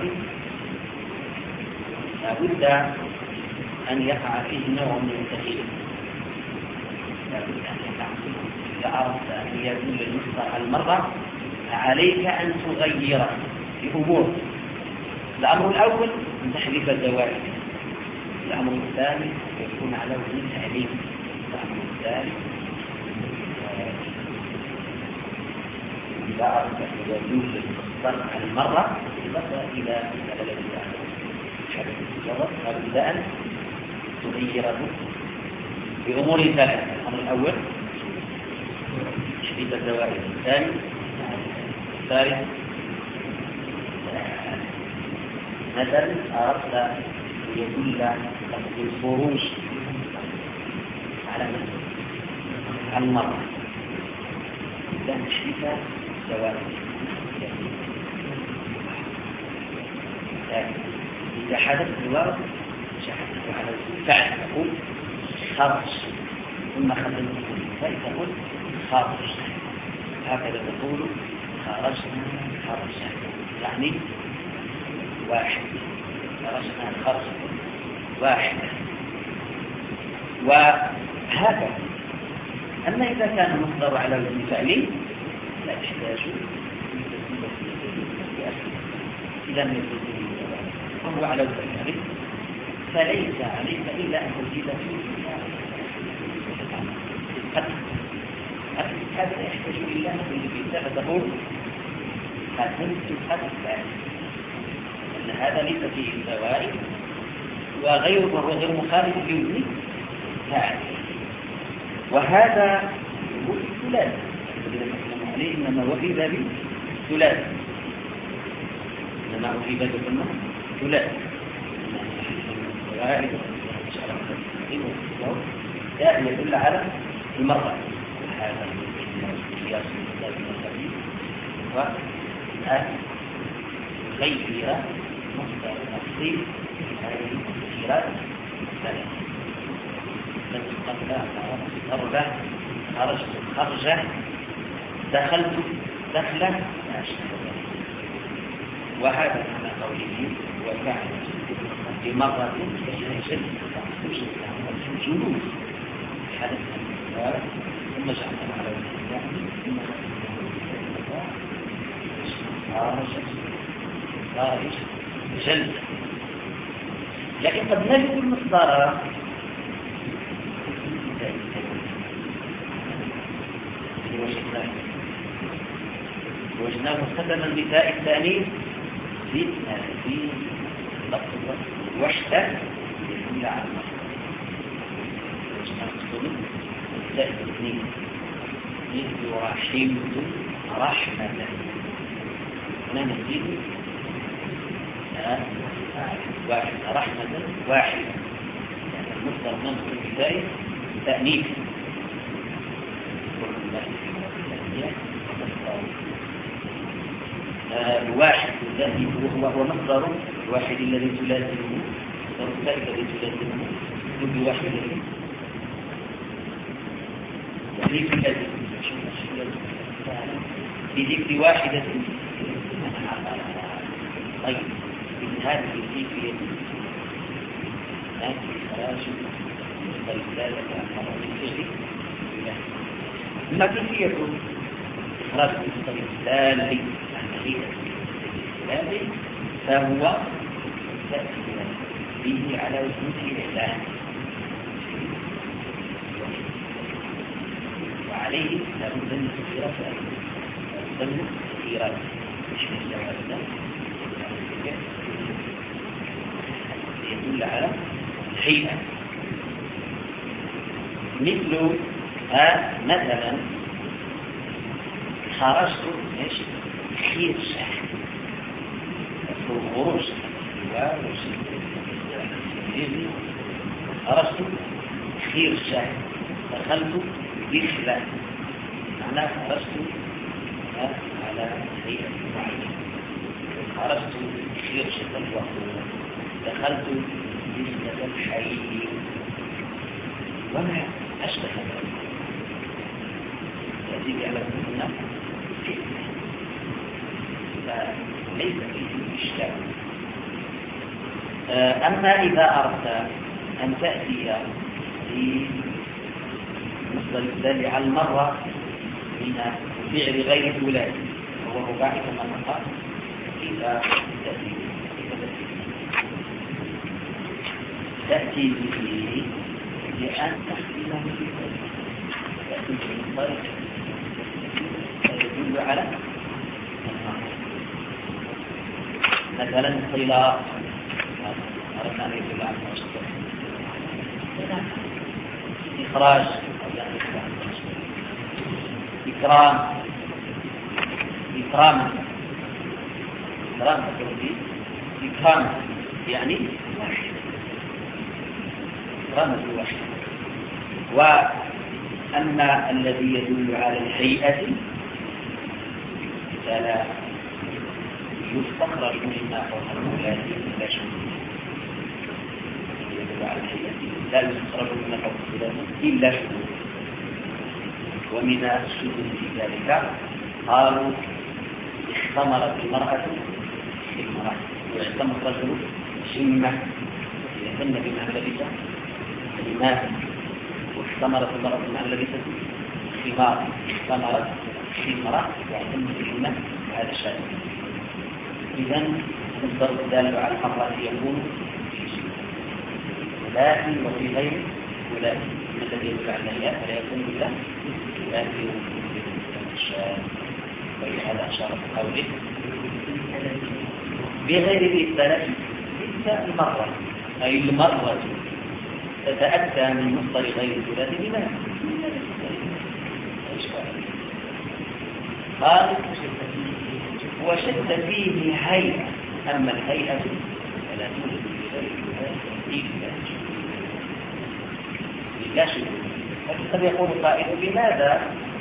لابد أن يقع فيه نوع من التغيير، لابد أن يقع فيه. إذا أردت أن يدل المصدر على المرة عليك أن تغيره في أمور. الأمر الأول أن تحذف الزوائد، الأمر الثاني يكون على وجه التعليم، الأمر الثالث إذا أردت أن يدل المصدر على المرة بدأ إلى الذي حدث الجرد لابد أن تغيره بأمور ثلاثة. الأمر الأول تحذيف الزوائد، الثاني الثالث مثلا أردت أن يدل الخروج على على المرة إذا تحذيف الزوائد. إذا حدث الورد شحنته على الفعل تقول خرج، ثم خلينا نقول الفعل تقول خرج، هكذا تقول خرجنا خرجنا، يعني واحد، خرجنا خرج واحد، وهكذا. أما إذا كان المصدر على وزن فعل لا تحتاج إلى أن يكون وهو على وزن فليس عليك إلا أن تزيد فيه هذا يحتاج إلى أن تقول قدمت قدم، أن هذا ليس فيه زوائد وغير وهو غير مخالف لوزن فاعل. وهذا هو الثلاث الذي نتكلم عليه، إنما وهب بالثلاث، إنما وهب بالثلاث ثلاث دائما يدل على المرة. هذا القياس المثالي وغير مصدر التفصيل هذه التفسيرات الثلاثة التي قبلها خرج خرجت خرجة دخلت دخلة وهذا معنى قوله وفعل بمرة يجب جلوس حدث ثم جعلنا على خارج خارج جلد. لكن قد نجد المصدر وجدناه مستخدما بتاء التانيث في في لفظ وحدة يدل على المصدر. وجدناه مستخدما بتاء الاثنين مثل رحمة رحمة. هنا نزيد واحد رحمة واحد، يعني المصدر منصوب بتاء تأنيث الواحد الذي هو مصدر الواحد الذي تلازمه، مصدر الثالث الذي تلازمه كل واحد الذي بذكر واحدة. طيب من هذه الكيفية هذه خراج مصدر الثالث عن مرة الفجر. ما كيفية إخراج مصدر الثالث الثالث فهو تأثير به على وجود الإعلان، وعليه لابد من تفسيرات لابد من تفسيرات مش مجرد يدل على الهيئة. مثل مثلا خرجت ايش خير الشاحن الخروج خرجت خير الشاحن دخلت دخلة، معناه خرجت على هيئة معينة. خرجت خير شكل الوقت دخلت دخلة الحي وما أشبه ذلك يزيد على هنا فليس فيه إشكال. أما إذا أردت أن تأتي بمصدر الدال على المرة من فعل غير ثلاثي وهو رباعي كما نقال، إذا تأتي تأتي به لأن تحكمه في تأتي بمصدر يدل على مثلا صلة أردنا أن يدل على إخراج إكرام إكرام إكرام إكرام يعني واحد إكرام الواحد. وأما الذي يدل على الهيئة فلا يستخرج مما فوق الأولاد إلا شهود. يدل على الهيئة لا يستخرج مما فوق الأولاد إلا شهود. ومن الشهود في ذلك قالوا اختمرت المرأة في المرأة واختمر الرجل جمة يهتم بما لبسه لماذا واختمرت المرأة بما لبسه خمار اختمرت خمرة يهتم بما هذا الشيء. إذن مصدر الدال على المرأة يكون ولكن وفي غير ولكن الذي يدل على الهيئة فلا يكون إلا ولكن الشاء. ولهذا أشار بقوله بغير الإثبات إلا المرة، أي المرة تتأتى من مصدر غير الثلاثي لماذا؟ خالص وشد فيه هيئة، أما الهيئة فلا توجد في لا شيء. قد يقول قائل بماذا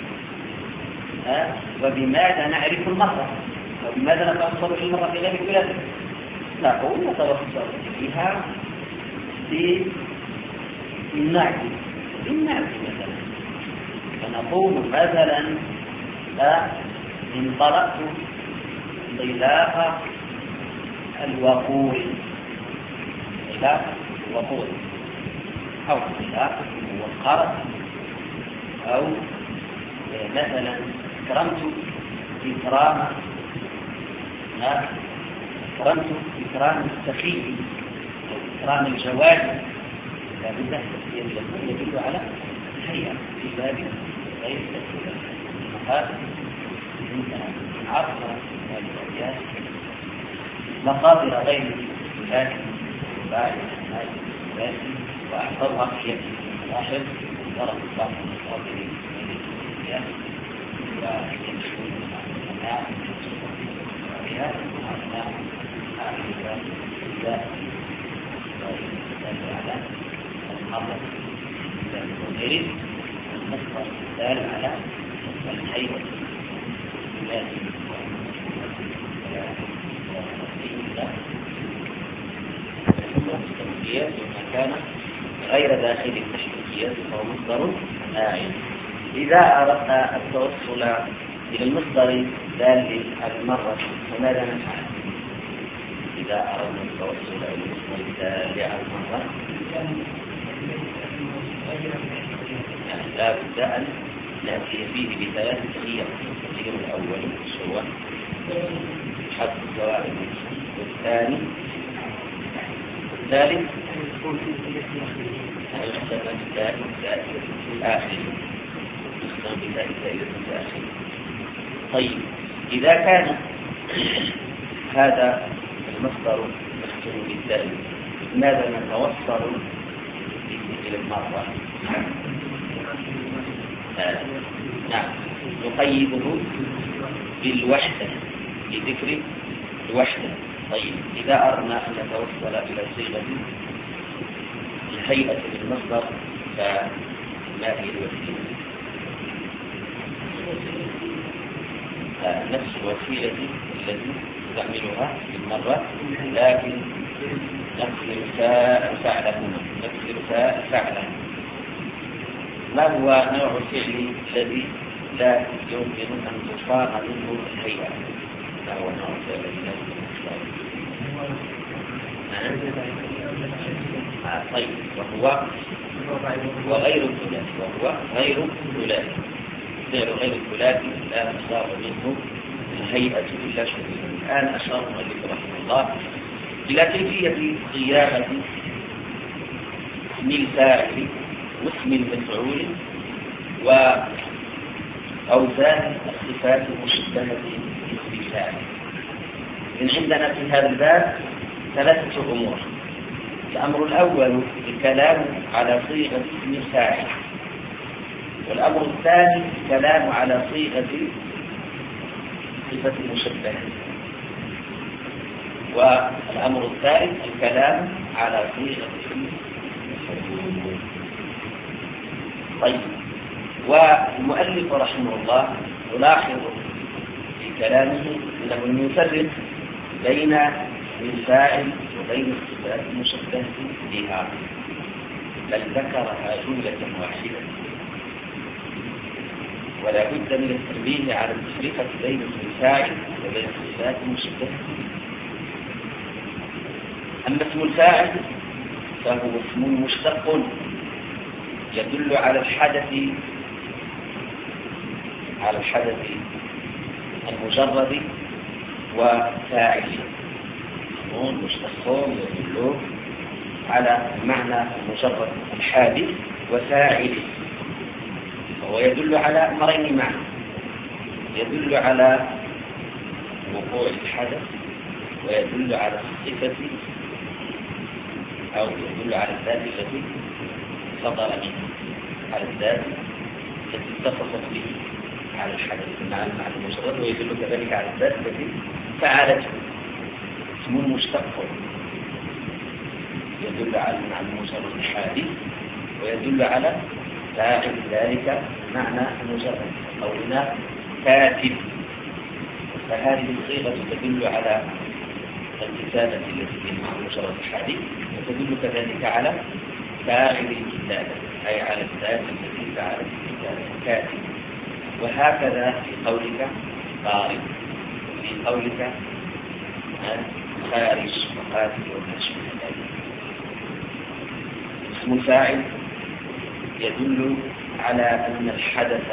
ها وبماذا نعرف المرة وبماذا نتوصل في المرة في غير الولادة؟ نقول نتوصل فيها بالنعت بالنعت مثلا، فنقول مثلا انطلقت ضلاع الوقور ضلاع الوقور أو ضلاع الوقرة، أو مثلا اكرمت إكرام اكرمت إكرام السخي أو إكرام الجواد. لا بد أن يدل على هيئة في باب غير التسليم مقاصد من عصر هذه الأبيات مقاصد غير لكن باعث هذه الأبيات وأحفظها في يد واحد ضرب الله من الصابرين من الأبيات ويمشون مع الأبيات وأبناء أعلى الأبيات على المرض وغيره المصدر الدال على الحيوة لازم التشبيهات وما كان غير داخل التشبيهات فهو مصدر آعي. إذا أردنا التوصل إلى المصدر الدال على المرة فماذا نفعل؟ إذا أردنا التوصل إلى المصدر الدال على المرة يعني لا بد أن نأتي فيه بثلاثة خيار. الخيار الأول هو حذف الزوائد، والثاني والثالث يستخدم الثالث الآخر يستخدم بثالث الآخر. طيب إذا كان هذا المصدر يختم بالدال ماذا نتوصل إلى المرة؟ نعم نقيده بالوحدة بذكر الوحدة. طيب إذا أردنا أن نتوصل إلى صيغة الهيئة للمصدر فما هي الوسيلة؟ نفس الوسيلة التي نستعملها بالمرة لكن نكسر فاء فعلهما نكسر فاء فعلا. ما هو نوع الفعل الذي لا يمكن أن تصاغ منه الهيئة؟ ما هو نوع الفعل الذي لا يمكن أن تصاغ؟ طيب وهو وغير الثلاثي وهو غير الثلاثي فعل غير الثلاثي لا تصاغ منه الهيئة إلا شبيها. الآن أشار المؤلف رحمه الله إلى كيفية صياغة اسم الفاعل واسم المفعول وأوزان الصفات المشبهة باسم الفاعل. إن عندنا في هذا الباب ثلاثة أمور. الأمر الأول الكلام على صيغة اسم الفاعل، والأمر الثاني الكلام على صيغة صفة المشبهة، والأمر الثالث الكلام على صيغة اسم المفعول. طيب والمؤلف رحمه الله يلاحظ في كلامه أنه يفرق بين الفاعل وبين الصفات المشبهة بها، بل ذكرها جملة واحدة، ولا بد من التنبيه على التفرقة بين الفاعل وبين الصفات المشبهة. أما اسم الفاعل فهو اسم مشتق يدل على الحدث على الحدث المجرد وفاعله. اسمون مشتقون يدل على معنى المجرد الحادث وفاعله، وهو يدل على أمرين معا، يدل على وقوع الحدث ويدل على الصفة أو يدل على الذات التي صدر منه، على الذات التي اتصفت به. على الحدث مع المعنى المجرد، ويدل كذلك على الذات التي فعلته. اسم مشتق يدل على المعنى المجرد الحادث، ويدل على فاعل ذلك معنى المجرد. قولنا كاتب، فهذه الصيغة تدل على الكتابة التي هي المعنى المجرد الحادث، وتدل كذلك على فاعل الكتابة أي على الذات التي فعلت الكتابة كاتب. وهكذا في قولك قارئ، في قولك خارج وقاتل وما شابه ذلك. اسم الفاعل يدل على أن الحدث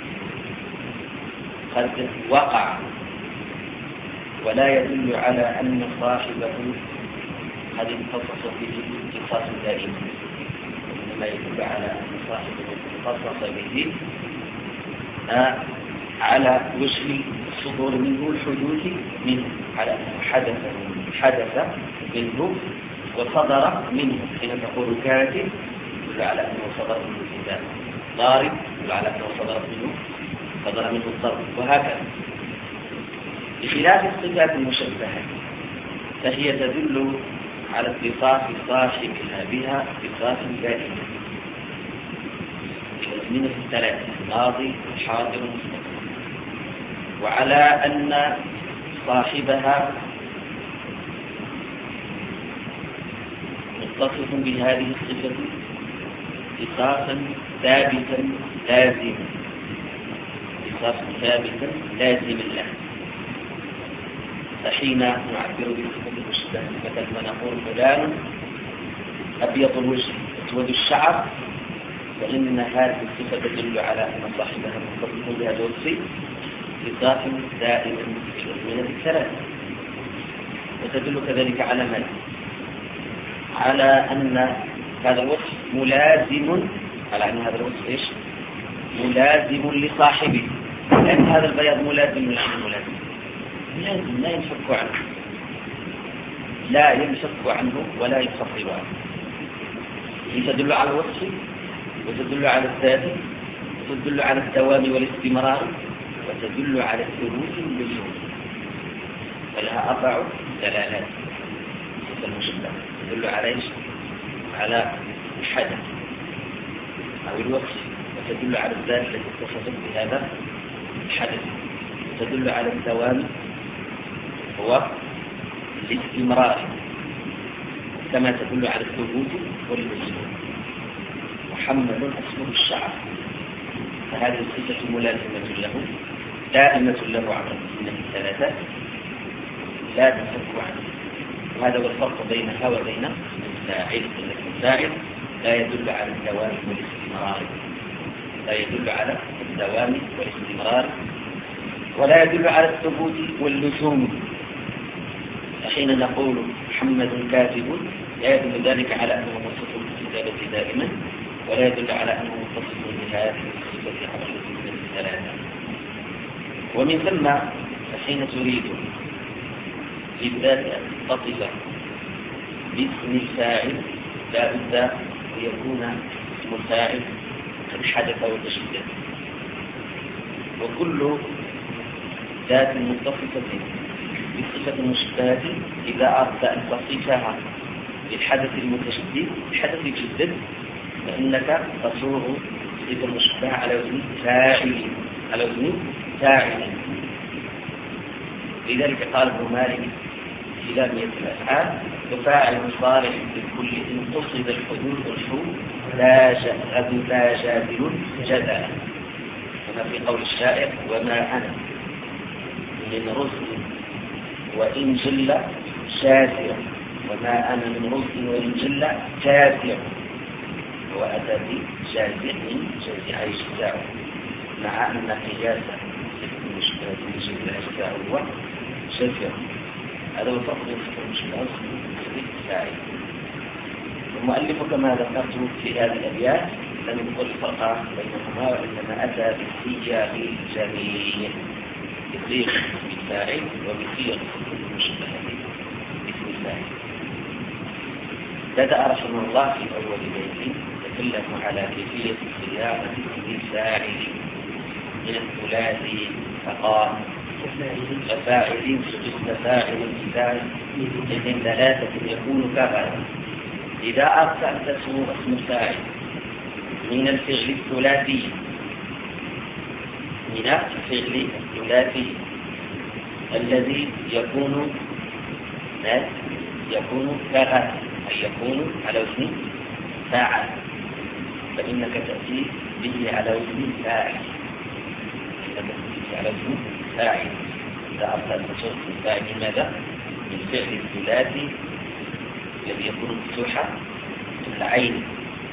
قد وقع، ولا يدل على أن صاحبه قد اتصف به اتصاص دائما، إنما يدل على أن صاحبه اتصف به على وجه الصدور منه الحدوث منه، على أنه حدث حدث منه وصدر منه. حين تقول كاتب يدل على أنه صدر منه الكتاب، ضارب يدل على أنه صدر منه صدر منه الضرب، وهكذا. بخلاف الصفات المشبهة فهي تدل على اتصاف صاحبها بها اتصاف دائم بالأزمنة الثلاثة الماضي والحاضر والمستقبل، وعلى أن صاحبها متصف بهذه الصفة اتصافا ثابتا لازما، اتصافا ثابتا لازما له. فحين نعبر بالصفة المشبهة مثل ما نقول فلان أبيض الوجه أسود الشعر، فإن هذه الصفة تدل على أن صاحبها متصف بهذا الوصف اتصافا دائما في الأزمنة الثلاثة. وتدل كذلك على ماذا؟ على أن هذا الوصف ملازم، على أن هذا الوصف إيش؟ ملازم لصاحبه، لأن هذا البياض ملازم للعين ملازم لازم لا ينفك عنه، لا ينفك عنه ولا ينفصل عنه. تدل على الوصف وتدل على الذات وتدل على الدوام والاستمرار وتدل على الثبوت واللزوم، فلها أربع دلالات. المشبهة تدل على ايش؟ على الحدث أو الوصف، وتدل على الذات التي اتصفت بهذا الحدث، وتدل على الدوام هو الاستمرار، كما تدل على الثبوت واللزوم. محمد اسمه الشعر، فهذه الصفة ملازمة له دائمة له على الأزمنة الثلاثة لا تنفك عنه. وهذا هو الفرق بينها وبين الفاعل، أن الفاعل لا يدل على الدوام والاستمرار، لا يدل على الدوام والاستمرار ولا يدل على الثبوت واللزوم. فحين نقول محمد كاتب لا يدل ذلك على أنه متصف بالكتابة دائما، ولا يدل على أنه متصف بهذه الصفة على الأزمنة الثلاثة. ومن ثم فحين تريد بالذات أن تتصف باسم الفاعل لا بد أن يكون اسم الفاعل قد حدث وتشدد. وكل ذات متصفة بالصفة المشبهة إذا أردت أن تصفها بالحدث المتشدد الحدث يتشدد فإنك تصوغ الصفة المشبهة على وزن فاعل على وزن فاعل. لذلك قال ابن مالك في لامية الأفعال وفاعل صالح لكل إن تصب الحدود والحدود لا غد لا جادل جدلا، كما في قول الشاعر وما أنا من رسل وإن جل شاسع، وما أنا من رسل وإن جل شاسع، وأتى بشاسع من شاسع الشاسع، مع أن قياسه المشبهة من جل الشاسع هو شاسع. هذا هو الفرق بين الصفة المشبهة والصفة الفاعل. المؤلف كما ذكرت في هذه الأبيات لم يقل الفرق بينهما، وإنما أتى بالسياق الجميع بصيغ الفاعل وبصيغ المشبهة باسم الفاعل. بدأ رحمه الله في أول بيت يتكلم على كيفية صياغة اسم الفاعل، من الثلاثي فقال ففاعل سجد فاعل كتاب من ثلاثة يكون كفاعل إذا أرسلته اسم فاعل من الفعل الثلاثي من الفعل الثلاثي الذي يكون يكون كفاعل أي يكون على وزن فاعل فإنك تأتي به على وزن فاعل إنك تأتي على وزن فاعل إذا أرسلت صوت فاعل ماذا؟ من فعل الثلاثي الذي يكون مفتوحا العين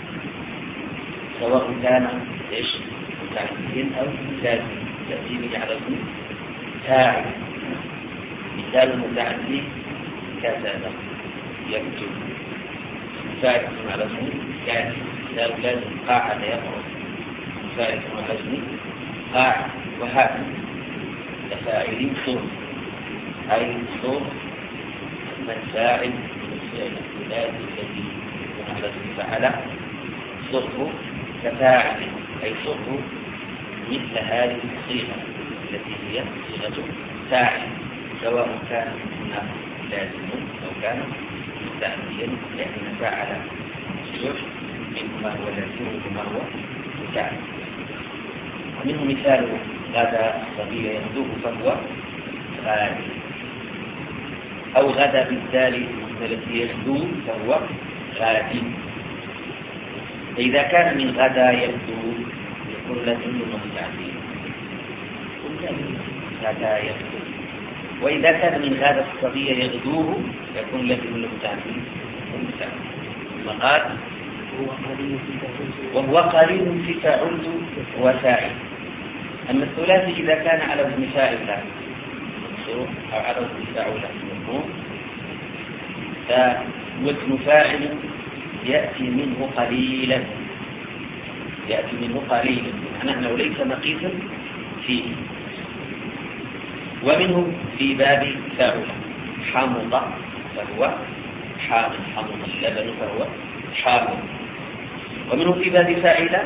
سواء كان ايش متعديا او لازم تأتي به على وزن فاعل. مثال المتعدي كتب يكتب فاعل على وزن كاتب. مثال لازم قاعد يقعد فاعل على وزن قاعد. وهذا كفاعل صوت أي صوت من فاعل من الفعل الثلاثي الذي يكون على وزن فعل صوته كفاعل أي صوته مثل هذه الصيغة التي هي صيغة فاعل سواء كان هنا لازم أو كان متعديا لأن فاعل صيغ منه ما هو لازم وما هو متعدي. ومنه مثال غدا الصبي يغدوه فهو غادي أو غدا بالتالي الذي يغدو فهو غادي. فإذا كان من غدا يغدو يكون لازم متعدي غدا يغدو. وإذا كان من غدا الصبي يغدوه يكون لازم متعدي مقال وهو قليل في تعد وفاعل. أما الثلاثي إذا كان على وزن فاعل أو على وزن فاعل فوزن فاعل يأتي منه قليلا يأتي منه قليلا معناه أنه ليس مقيسا فيه. ومنه في باب فاعل حامض فهو حامض حامض اللبن فهو حامض. ومنه في باب فاعل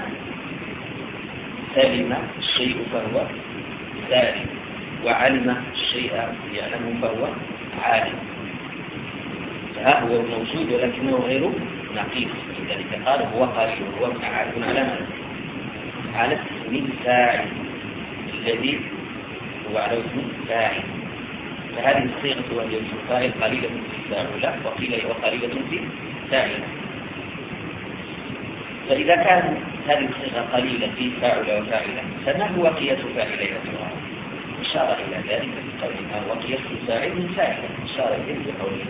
سلم الشيء فهو سالم وعلم الشيء يعلمه فهو عالم. فها هو موجود ولكنه غير نقيص لذلك قال هو قليل وهو عالم على من؟ على اسم الفاعل الذي هو على اسم فاعل. فهذه الصيغة وهي اسم فاعل قليلة في فاعل وقيل وقليلة في فاعل. فإذا كان هذه الصيغة قليلة في فاعل وفاعلة فما هو قياس فاعلها؟ إشارة إلى ذلك بقولها وقياس الفاعل من فاعل إشارة إليه بقوله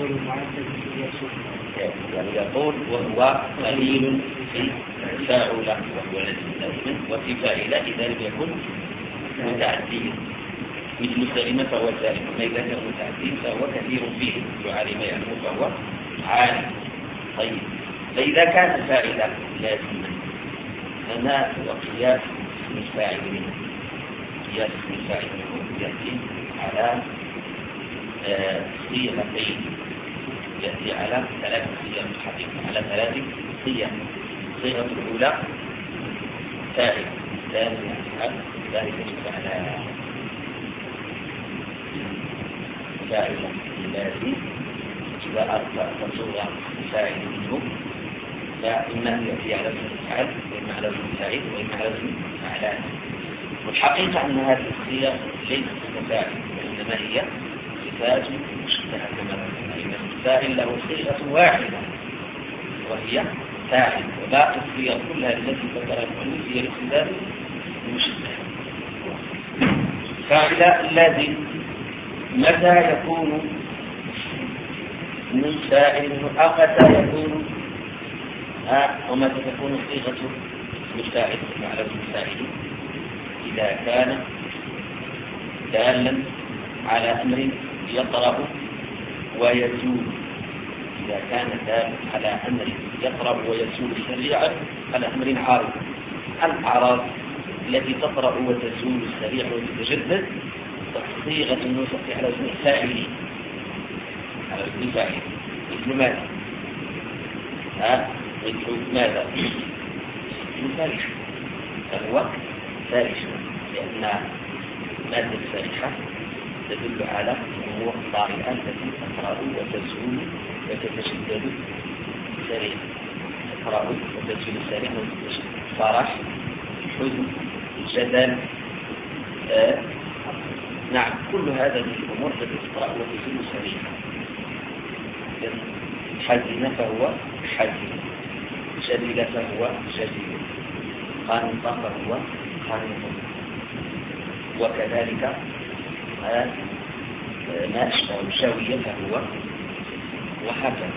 يعني يقول وهو قليل في فاعل وهو لازم وفي فاعل إذا لم يكن متعديا مثل سلم فهو سالم. ما إذا كان متعديا فهو كثير فيه وعلم يعلم فهو عالم. طيب فإذا كان فاعلا لازما فما هو قياس اسم الفاعل منه؟ قياس اسم الفاعل منه يأتي على صيغتين يأتي على ثلاث صيغ حقيقة على ثلاث صيغ. الصيغة الأولى فاعل الثانية ذلك فعل فاعل لازم إذا أردت تصور فاعل منه فإما يأتي على وزن الفعل وإما على وزن الفاعل وإما على وزن فعلان. والحقيقة أن هذه الصيغ ليست كفاعل وإنما هي صفات مشتبهة كما أن الفاعل له صيغة واحدة وهي فاعل وباقي الصيغ كلها التي ذكرها المؤلف هي الصفات المشتبهة. فاعل لازم متى يكون من فاعل مؤقتا يكون ومتى تكون صيغة الفاعل على الفاعل إذا كان دالا على أمر يطرأ ويزول. إذا كان دالا على أمر يطرأ ويزول سريعا على أمر عارض. الأعراض التي تطرأ وتزول سريعا وتتجدد صيغة النسخ على وزن فاعل على وزن فاعل مثل ماذا؟ ها مثل ماذا؟ مثل فارش فهو فارش لأن مادة الفارحة تدل على أمور طارئة التي تقرأ وتزول وتتجدد سريعا. تقرأ وتزول سريعا وتتجدد. فرح، حزن، جدل، آه. نعم، كل هذه الأمور التي تقرأ وتزول سريعا. حزن فهو حزن، جدل فهو جدل، قانط فهو قانط، وكذلك ما أشبه شاوية فهو، وهكذا.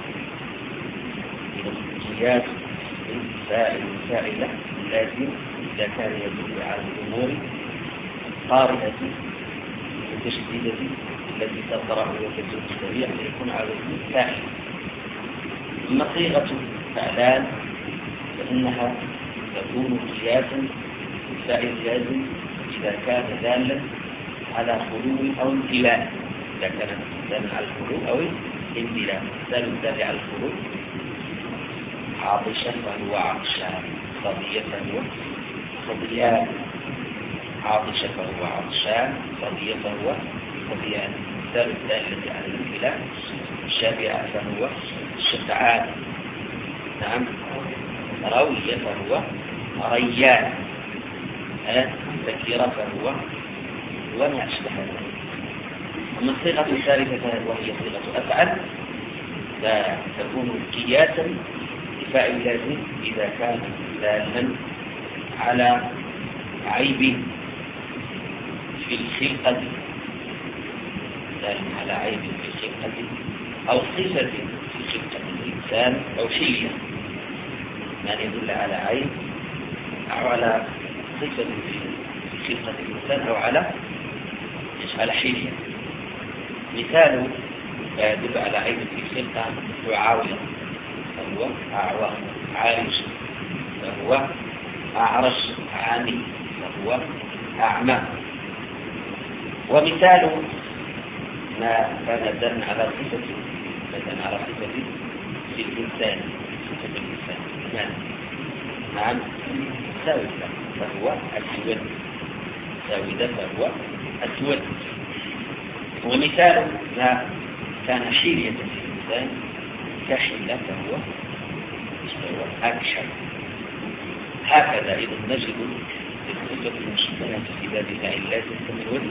قياس فاعل فاعلة لازم إذا كان يدل على الأمور قارئة متشددة التي تقرأ وتزول سريعا يكون على فاعل. أما صيغة فعلان فإنها تكون قياسا الفاعل لازم إذا كان دالا على خلو أو امتلاء. إذا كان دالا على الخلو أو امتلاء. دال الدال على الخلو عاطشا فهو عطشان، صبيا فهو صبيان، عاطشا فهو عطشان، صبيا فهو صبيان. دال الدالة على الامتلاء شابعا فهو شبعان. نعم. روية فهو ريان، ذكيرة فهو، وما أشبه ذلك. أما الصيغة الثالثة وهي صيغة أفعل فتكون قياسا لفاعل لازم إذا كان دالا على عيب في الخلقة، دالا على عيب في الخلقة أو صفة في خلقة الإنسان أو حلية، ما يدل على عيب أو على صفة في خلقة الإنسان أو على على حلية. مثال يدل على عيب في خلقة معاوية فهو أعور عارج، فهو أعرج عامي، فهو أعمى. ومثال ما كان دلا على صفة مثلا على صفة في الإنسان، صفة الإنسان نعم نعم ساودة فهو أسود، ساودة فهو أسود. ومثال ما كان حيلية في الإنسان كحيلة فهو أكشف. هكذا إذا نجد الصفة المشبهة في باب فاعل لازم من وجه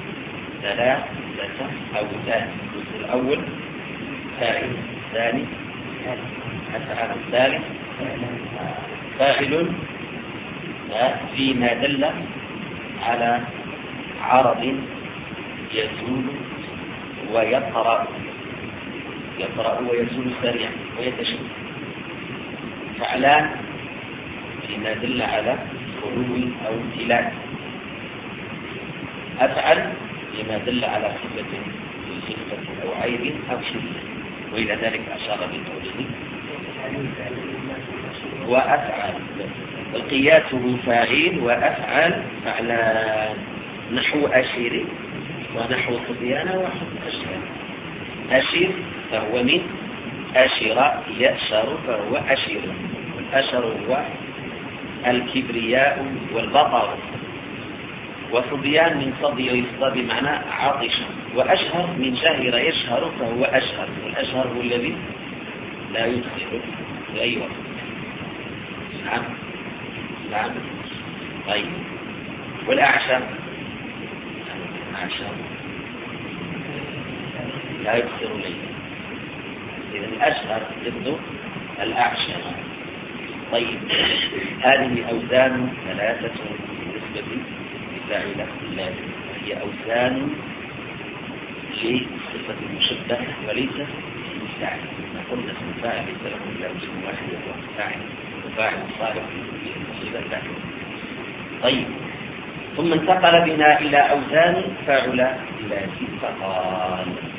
ثلاثة أو ثاني. الجزء الأول فاعل، الثاني أفعل، الثالث فاعل فيما دل على عرض يزول ويقرأ، يقرأ ويزول سريعا ويتشدد. فعلان فيما دل على خلو أو امتلاء. أفعل فيما دل على صفة صفة أو عيب أو شدة، وإلى ذلك أشار بقوله وأفعل. القياسه فاعل وأفعل فعلان، نحو أشير ونحو صبيان ونحو أشير. أشير فهو من أشر يأشر فهو أشير. الأشر هو الكبرياء والبطر. وصبيان من صدي يصدى بمعنى عاطش. وأشهر من شهر يشهر فهو أشهر. والأشهر هو الذي لا يدخل في أي وقت. نعم نعم. طيب والأعشى، الأعشى لا يكثر ليلا. إذا الأشهر ضد الأعشى. طيب هذه أوزان ثلاثة بالنسبة لفاعلة اللازم، هي أوزان لصفة المشبه وليس للفاعل. قلنا اسم الفاعل ليس له إلا وجه واحد وهو فاعل، وفاعل صالح للصفة الفاعل. طيب ثم انتقل بنا إلى أوزان فاعل لازم فقال